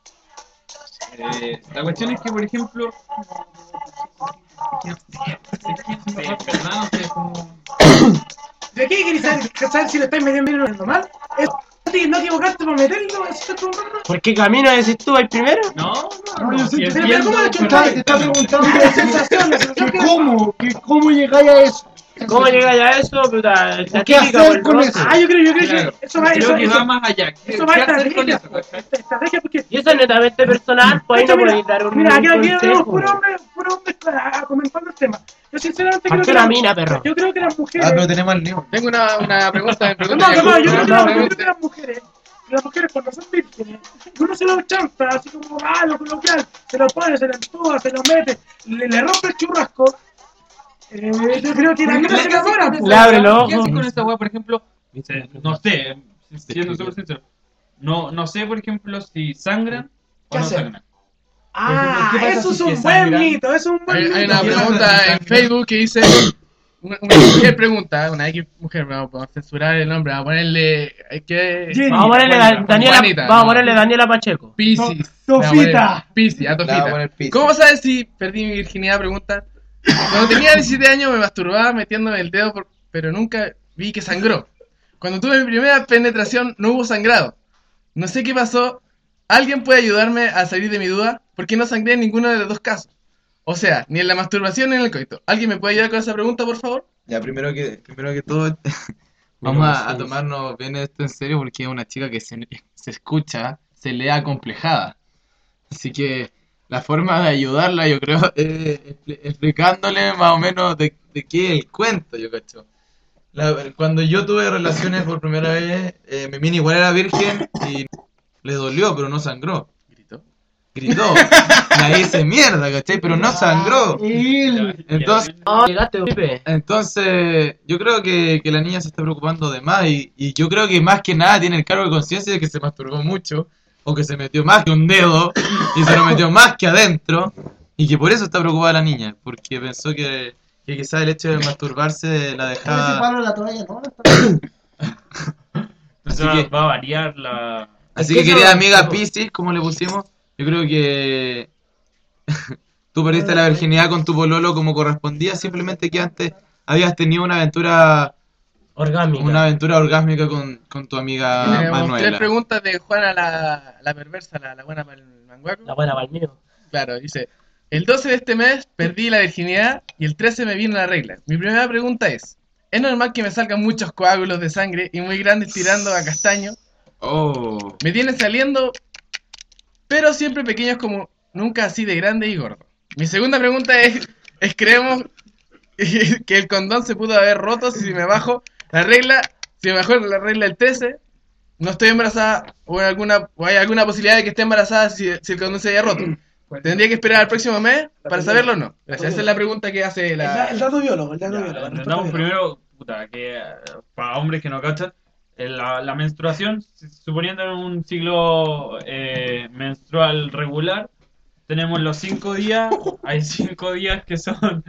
la cuestión es que, por ejemplo, no sé, como... ¿De qué querés saber si lo estáis metiendo bien o no mal? No equivocarte para meterlo, eso es todo un rato. ¿Por qué camino decís tú ahí primero? No, No, yo sé si que- entiendo, ¿cómo le pero- Te está preguntando La sensación, la sensación que que... cómo llegáis a eso. ¿Cómo llegáis a eso? Puta, la ¿Qué típica, hacer por con roce. eso? Ah, yo creo Claro. que eso va, Creo que eso va más allá. ¿Qué va a hacer con estrategia. eso, cachai? Estrategia porque... Y eso es netamente personal, pues ahí no podéis dar un Mira, aquí vemos consejo. puro hombre comentando el tema. Yo sinceramente ¿Para creo qué que... una mina, perro? Yo creo que las mujeres... Ah, pero tenemos el lío. Tengo una pregunta. No, yo creo que las mujeres cuando son vírgenes, uno se lo chanta, así como lo coloquial, se lo pone, se lo empuja, se lo mete, le rompe el churrasco. Yo creo que la mina se enamora. pues. Le abre los ¿Qué ojos. haces con esa weá, por ejemplo? No sé, siendo súper sincero. No sé, por ejemplo, si sangran o ¿Qué no hacer? sangran. Ah, ¿Qué pasa eso si es un que buen sangran? mito, eso es un buen Hay mito. una pregunta en Facebook que dice: una mujer pregunta, una X mujer, vamos a censurar el nombre, vamos a ponerle... Jenny. Vamos a ponerle Daniela, Juanita, vamos a no. ponerle Daniela Pacheco. Piscis. Tofita. Piscis, a Le vamos a Tofita. poner Piscis. ¿Cómo sabes si perdí mi virginidad? Pregunta. Cuando tenía 17 años me masturbaba metiéndome el dedo, pero nunca vi que sangró. Cuando tuve mi primera penetración no hubo sangrado. No sé qué pasó. ¿Alguien puede ayudarme a salir de mi duda? Porque no sangré en ninguno de los dos casos. O sea, ni en la masturbación ni en el coito. ¿Alguien me puede ayudar con esa pregunta, por favor? Ya, primero que todo, vamos a tomarnos bien esto en serio porque es una chica que se escucha, se lee acomplejada. Así que la forma de ayudarla, yo creo, es explicándole más o menos de qué es el cuento, yo cacho. Cuando yo tuve relaciones por primera vez, mi mina igual era virgen y le dolió, pero no sangró. Gritó. La hice mierda, ¿cachai? Pero no sangró. Entonces, Llegaste, Felipe. entonces yo creo que la niña se está preocupando de más y yo creo que más que nada tiene el cargo de conciencia de que se masturbó mucho o que se metió más que un dedo y se lo metió más que adentro y que por eso está preocupada la niña, porque pensó que quizás el hecho de masturbarse la Ese dejaba... palo de la toalla, ¿no? Entonces Así que- va a variar la... Así Es que que querida eso- amiga Piscis, como le pusimos, yo creo que tú perdiste la virginidad con tu pololo como correspondía, simplemente que antes habías tenido una aventura orgásmica con tu amiga Tenemos 3 Manuela. preguntas de Juana la perversa, la buena para el manguaco. La buena para el mío. Claro, dice, el 12 de este mes perdí la virginidad y el 13 me vino la regla. Mi primera pregunta ¿es normal que me salgan muchos coágulos de sangre y muy grandes tirando a castaño? Oh, Me tienen saliendo, pero siempre pequeños como nunca así de grande y gordo. Mi segunda pregunta es ¿creemos que el condón se pudo haber roto si me bajo la regla, si me bajo la regla el 13? No estoy embarazada o hay alguna posibilidad de que esté embarazada si el condón se haya roto. ¿Tendría que esperar al próximo mes para saberlo o no? Gracias. Esa es la pregunta que hace El dato biólogo, el dato biólogo. la respuesta Entendamos bióloga. primero, puta, que para hombres que no cachan, la menstruación, suponiendo en un ciclo menstrual regular, tenemos los 5 días, hay 5 días que son...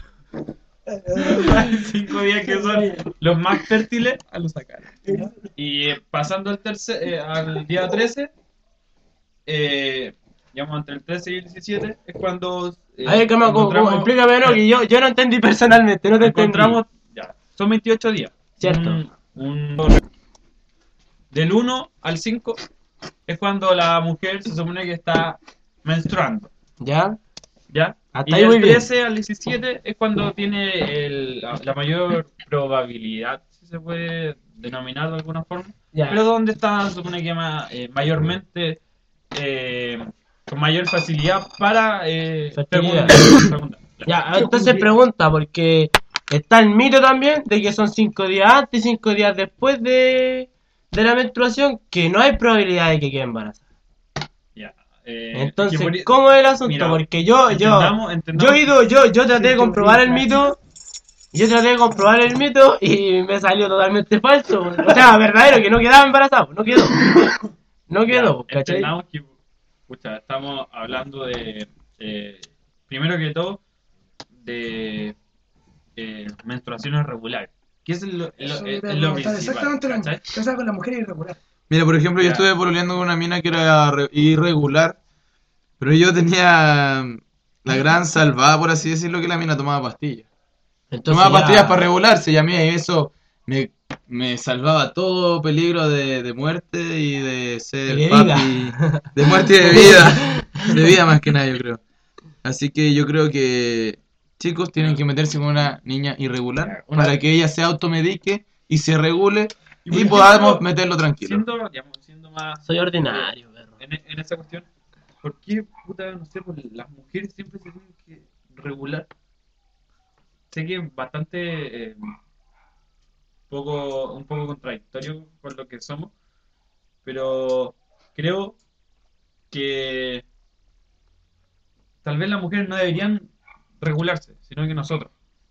hay 5 días que son los más fértiles a los sacar. Y pasando al día 13, digamos entre el 13 y el 17, es cuando A ver, explícame, no, que yo no entendí personalmente, no te entendí. encontramos, ya, son 28 días. Cierto. Del 1 al 5 es cuando la mujer se supone que está menstruando, ¿Ya? ¿ya? Hasta Y ahí muy del bien. 13 al 17 es cuando tiene la mayor probabilidad, si se puede denominar de alguna forma, Ya. pero donde está, se supone que mayormente con mayor facilidad para Fertilidad. fecundar. Ya, entonces pregunta, porque está el mito también de que son 5 días antes y 5 días después de la menstruación, que no hay probabilidad de que quede embarazada. Ya, Entonces, que por- ¿cómo es el asunto? mira, Porque yo entendamos- traté de comprobar el mito. Yo traté de comprobar el mito y me salió totalmente falso. O sea, verdadero, que no quedaba embarazado. No quedó. No quedó, Ya, ¿cachai? entendamos que, pucha, estamos hablando de, primero que todo, de menstruaciones regulares. ¿Qué es lo Eso es era lo preguntar principal? exactamente lo mismo. ¿Cachai? ¿Qué pasa con la mujer irregular? mira, por ejemplo, yo Ya. estuve pololeando con una mina que era irregular, pero yo tenía la gran salvada, por así decirlo, que la mina tomaba pastillas. Entonces Tomaba ya- pastillas para regularse y a mí eso me salvaba todo peligro de muerte y de ser Y de papi. De muerte y de vida. De vida más que nada, yo creo. Así que yo creo que chicos tienen que meterse con una niña irregular para que ella se automedique y se regule Y, y por podamos ejemplo, meterlo tranquilo. siendo más Soy ordinario, perro. en esa cuestión, ¿por qué, puta, no sé, pues, las mujeres siempre se tienen que regular? Sé que es bastante un poco contradictorio con lo que somos, pero creo que tal vez las mujeres no deberían regularse, sino que nosotros.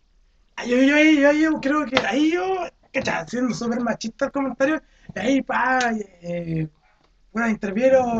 Yo creo que ahí yo, ¿cachai? Siendo súper machista el comentario, ahí bueno,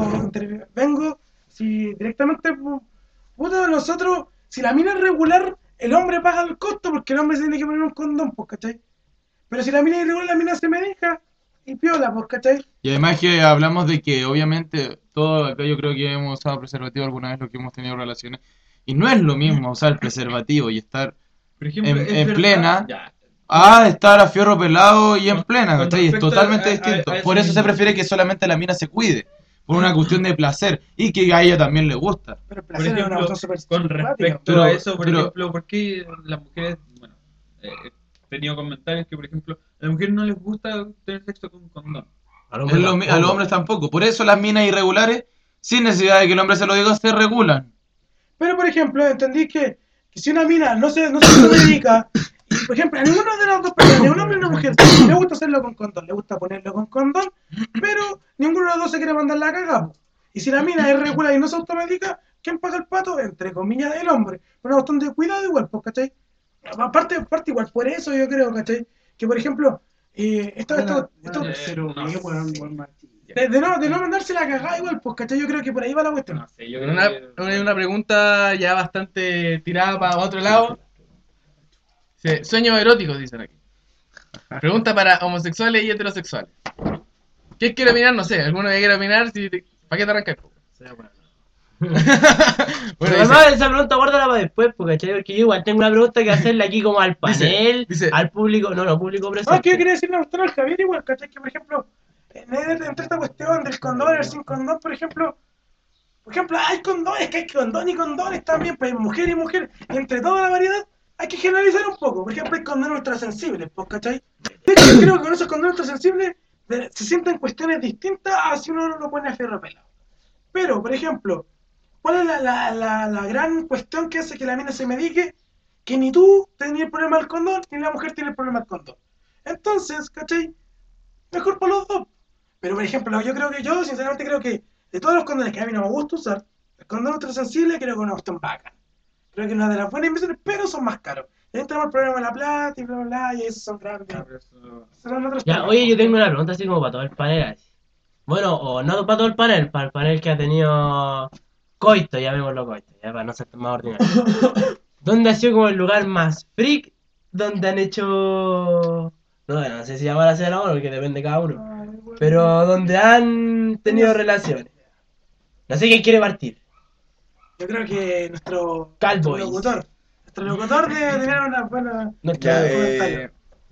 intervengo si directamente, puta, nosotros, si la mina es regular, el hombre paga el costo porque el hombre se tiene que poner un condón, pues, ¿cachai? Pero si la mina es irregular, la mina se maneja y piola, pues, ¿cachai? Y además que hablamos de que obviamente todo acá yo creo que hemos usado preservativo alguna vez lo que hemos tenido relaciones. Y no es lo mismo usar el preservativo y estar Por ejemplo, es en verdad- plena ya. a estar a fierro pelado y en plena, Con ¿cachai? Es respecto totalmente a distinto. eso Por eso se mismo. prefiere que solamente la mina se cuide, por una cuestión de placer y que a ella también le gusta. Pero el Por placer es una ejemplo, cuestión súper con simpática. respecto Pero- a eso, por pero- ejemplo, ¿por qué las mujeres, bueno, he tenido comentarios que, por ejemplo, a las mujeres no les gusta tener sexo con condón? Al Es hombre lo mi- a los tampoco. hombres tampoco. Por eso las minas irregulares, sin necesidad de que el hombre se lo diga, se regulan. Pero, por ejemplo, entendí que si una mina no se dedica, y, por ejemplo, a ninguno de las dos personas, ni un hombre ni una mujer, le gusta hacerlo con condón, le gusta ponerlo con condón, pero ninguno de los dos se quiere mandar la cagada. Y si la mina es regular y no se automedica, ¿quién paga el pato? Entre comillas, el hombre. Pero una cuestión de cuidado igual, pues, ¿cachai? Aparte igual, por eso yo creo, ¿cachai? Que, por ejemplo, esto Pero no qué sé. weón, Martín. de no mandarse la cagada igual, pues, ¿cachai? Yo creo que por ahí va la cuestión. No sé, yo Pero creo que... una pregunta ya bastante tirada para otro lado. Dice, sueños eróticos, dicen aquí. Pregunta para homosexuales y heterosexuales. ¿Qué quiere opinar? No sé, alguno que quiera opinar, ¿para qué te arrancas? Bueno, Pero dice, además esa pregunta guárdala para después, ¿cachai? Porque yo igual tengo una pregunta que hacerle aquí como al panel, dice- al público, no, público No, es presente. que yo quería decirle a usted al Javier igual, ¿cachai? Que por ejemplo, entre esta cuestión del condón y el sin condón, por ejemplo, hay condones, que hay condón y condones también, pues hay mujer y mujer, y entre toda la variedad hay que generalizar un poco. Por ejemplo, hay condones ultrasensibles, pues, ¿cachai? De hecho, yo creo que con esos condones ultrasensibles se sienten cuestiones distintas a si uno no lo pone a fierro pelado. Pero, por ejemplo, ¿cuál es la gran cuestión que hace que la mina se medique? Que ni tú tenés el problema del condón, ni la mujer tiene el problema del condón. Entonces, ¿cachai? Mejor por los dos. Pero, por ejemplo, yo sinceramente creo que de todos los condones que a mí no me gusta usar, el condón ultrasensible creo que es una cuestión bacán. Creo que es una de las buenas inversiones, pero son más caros. Y ahí tenemos el problema de la plata y bla, bla, bla, y esos son grandes. Esos son otros Ya, temas. oye, yo tengo una pregunta así como para todo el panel. Así. Bueno, o no para todo el panel, para el panel que ha tenido coito, llamémoslo coito, ya para no ser más ordinario. ¿Dónde ha sido como el lugar más freak donde han hecho... No sé si llamar a ser ahora, porque depende de cada uno. Pero donde han tenido relaciones. No sé quién quiere partir. Yo creo que nuestro Cowboys. locutor debe tener una buena Nuestro Ya, comentario.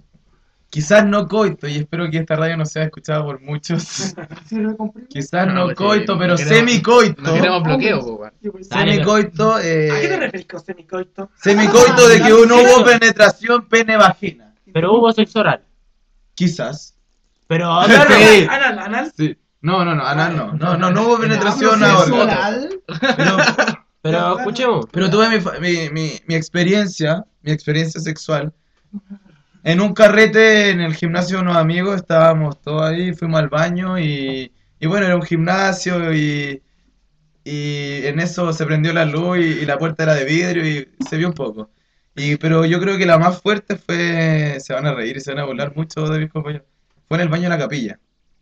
quizás no coito, y espero que esta radio no sea escuchada por muchos. Quizás no pues, coito, pero queremos- semicoito. No queremos bloqueo, po, weón. Semicoito, ¿A qué te refieres con semicoito? semicoito de que no hubo penetración pene-vagina. Pero hubo sexo oral. Quizás. Pero Sí. Anal. Sí. No, anal no hubo penetración Pero ahora. oral. Pero escuchemos. Pero tuve mi experiencia sexual. En un carrete en el gimnasio de unos amigos, estábamos todos ahí, fuimos al baño y bueno, era un gimnasio y en eso se prendió la luz y la puerta era de vidrio y se vio un poco. Pero yo creo que la más fuerte fue, se van a reír y se van a burlar mucho de mis compañeros, fue en el baño de la capilla.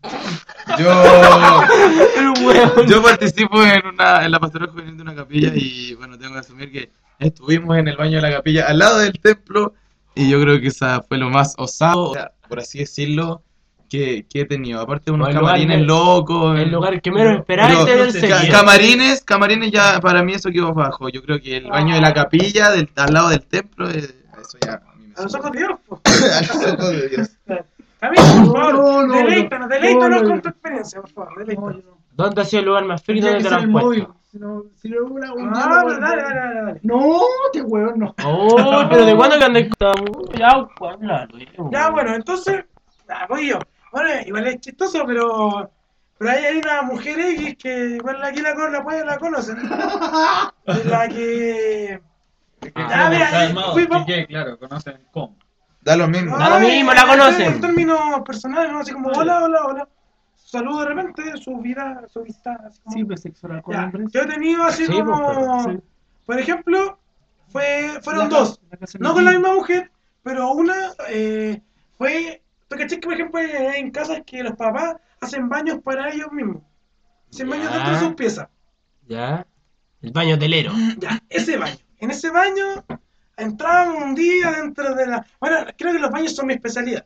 Yo participo en la pastoral juvenil de una capilla y bueno, tengo que asumir que estuvimos en el baño de la capilla al lado del templo y yo creo que esa fue lo más osado, por así decirlo, que he tenido. Aparte de unos El lugar camarines que- locos. El lugar que menos esperaba Pero, es tener sexo. camarines ya para mí eso quedó bajo. Yo creo que el baño de la capilla al lado del templo, eso ya a mí me A los sube. ojos de Dios, po. A los ojos de Dios. Camilo, por favor, no, deleítanos no. con tu experiencia, por favor, deleítanos. ¿Dónde ha sido el lugar más frío donde te lo han puesto? Si no una Ah, pero dale. No, te huevo, no. Oh, pero ¿de cuándo que andas? Ya, háblalo. Ya, bueno, entonces, voy yo. Bueno, igual es chistoso, pero hay una mujer X que igual aquí la conocen. Es la que... Ya, mira, Calmado, fuimos... que claro, conocen cómo. Da lo mismo. Da lo mismo, la conocen. En términos personales, ¿no? Así como, hola. Saludo de repente, su vida, así como... Sí, pues sexo oral con Ya, hombres. yo he tenido así Sí, como... pues, sí. Por ejemplo, fueron La dos. casa- la casa No de con la mi misma mujer, pero una fue... ¿Tú cachai que, por ejemplo, hay en casas que los papás hacen baños para ellos mismos? Hacen baños Ya. dentro de sus piezas. Ya. El baño hotelero. Ya, ese baño. En ese baño Entrábamos un día dentro de la... Bueno, creo que los baños son mi especialidad.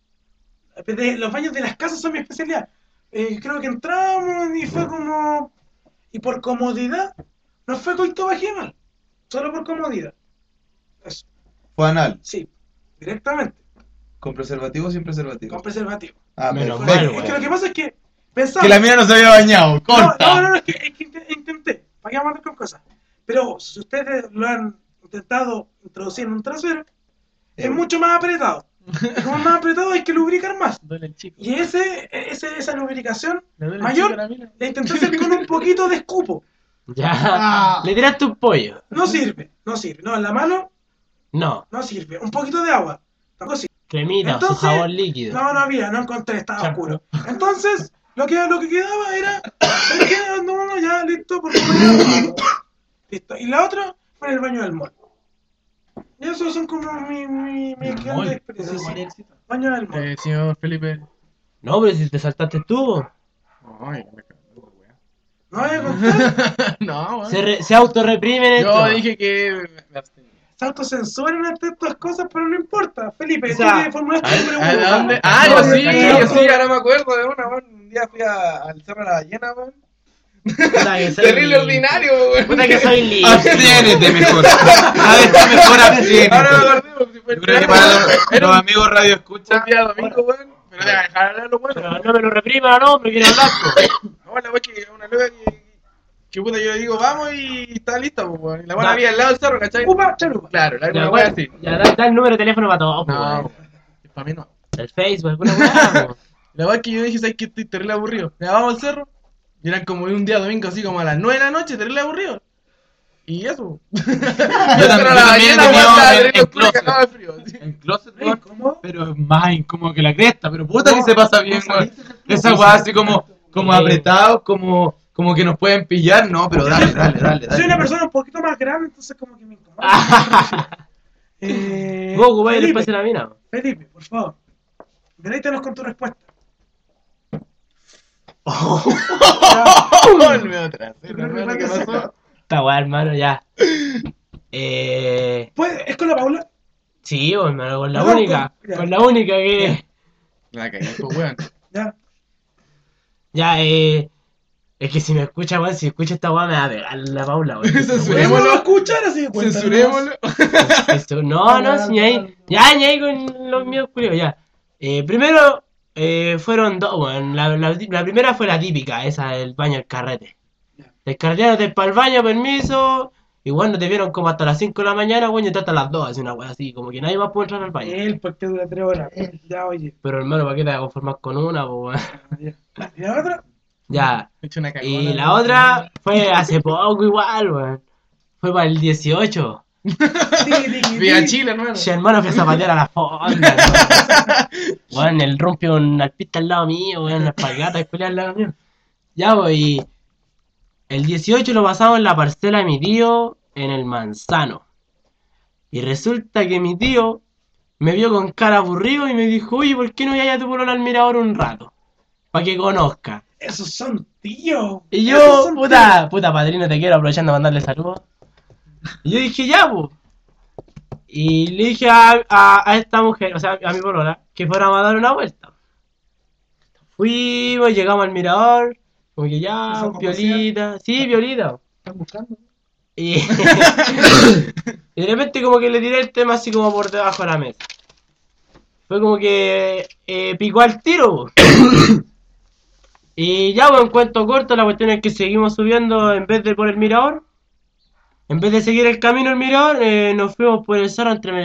Los baños de las casas son mi especialidad. Creo que entramos y fue como... Y por comodidad, no fue coito vaginal. Solo por comodidad. Eso. Fue anal. Sí, directamente. ¿Con preservativo o sin preservativo? Con preservativo. Ah, Menos perfecto. mal, Es que lo que pasa es que pensaba... Que la mía no se había bañado. Corta. No, es que intenté. ¿Para qué vamos a andar con cosas? Pero si ustedes lo han intentado introducir en un trasero, es mucho más apretado. Y como es más apretado hay que lubricar más. Duele el chico. Y esa lubricación Le duele el mayor chico a la mina. la intenté hacer con un poquito de escupo. Ya. Le tiraste un pollo. No sirve. No, en la mano No. no sirve. Un poquito de agua. Tampoco sirve. Cremita, su Entonces, jabón líquido. No había, no encontré, estaba oscuro. Entonces, lo que quedaba era, ¿sabes qué? No, ya, listo, por favor. Listo. Y la otra fue en el baño del mall. Y esos son como mi grandes experiencias. Sí. Baño del mall. Señor Felipe. No, pero si te saltaste tú. Ay, me cago en la wea. No voy a contar. No, weón. Se autorreprimen esto. Yo dije que me abstenía. Se autocensuran ante estas cosas, pero no importa. Felipe, O sea, tú que formulaste el ¿A pregunta. dónde? Ah, yo sí, ahora me acuerdo de una, weón. Un día fui al Cerro de la Ballena, weón. Puta que soy Terrible ordinario, weón. Puta que soy libre. Abstiénete mejor. Cada vez está mejor abstiénete. Ahora me acordé, porque fue Yo creo que para los amigos radio escucha. un día domingo, weón. Pero deja dejar hablar lo bueno. Pero no me lo repriman, no, me quiero hablar. No, la weón que una loca que puta yo le digo, vamos y está lista, pues, weón. Y la weón Da. había al lado del cerro, ¿cachai? Upa, chalupa. Claro, la Ya, una weón bueno, así. ya da el número de teléfono para todos. No, No, weón. Para mí no. el Facebook, alguna weá. Po. La weón que yo dije, ¿sabes qué? Estoy terrible aburrido. Ya vamos al cerro. Y eran como un día domingo, así como a las 9 de la noche, terrible aburrido. Y eso. Yo también he tenido en closet. En closet, weón. ¿Cómo? Pero es más incómodo que la cresta. Pero puta que se pasa bien, weón. Esa weá así como apretados, como que nos pueden pillar. No, pero dale. Soy una persona un poquito más grande, entonces como que me incomoda. Vos ocupáis el Felipe, espacio de la mina. Felipe, por favor, deleítanos con tu respuesta. Volve otra. Yo creo que fue que se- Esta weá, hermano, ya. ¿Es con la Paula? Sí, hermano, con la No, única. ya. Con la única que. La cagué, pues, weón. Ya. Ya, es que si me escucha, weón, si escucha esta weá me va a pegar la Paula, weón. ¿Podemos no escuchar así de cuenta? Censurémoslo. No, si ni ahí. Ya, ni ahí con los míos, culiao, ya. Primero, fueron dos, weón. La primera fue la típica, esa del baño del carrete. Descarriándote para el baño, permiso. Y bueno, te vieron como hasta las 5 de la mañana, weón, y entraste a las 2, así una weá así, como que nadie más puede entrar al baño. Él, porque dura 3 horas. Ya, oye. Pero hermano, ¿para qué te vas a conformar con una, po, weón? ¿Y la otra? Ya. He hecho una cagona. Y la otra fue hace poco igual, weón. Fue para el 18. Fui a Chile, hermano. Si hermano fue a zapatear a la fonda, weón, el rompió un alpista al lado mío, weón, una espalgata escuela al lado mío. Ya, pues, y el 18 lo pasamos en la parcela de mi tío en el Manzano. Y resulta que mi tío me vio con cara aburrido y me dijo, oye, ¿por qué no vayas a tu polola al mirador un rato? Para que conozca. Esos son tíos. Y Esos yo, son puta padrino, te quiero, aprovechando a mandarle saludos. Y yo dije, ya, pues. Y le dije a esta mujer, o sea, a mi polola, que fuéramos a dar una vuelta. Fuimos, llegamos al mirador, como que ya, ¿Empezamos a violita. Sí, violita. ¿Están buscando? Y, y de repente como que le tiré el tema así como por debajo de la mesa. Fue como que picó al tiro. Y ya, pues, en cuento corto, la cuestión es que seguimos subiendo en vez de por el mirador. En vez de seguir el camino al mirador, nos fuimos por el cerro entre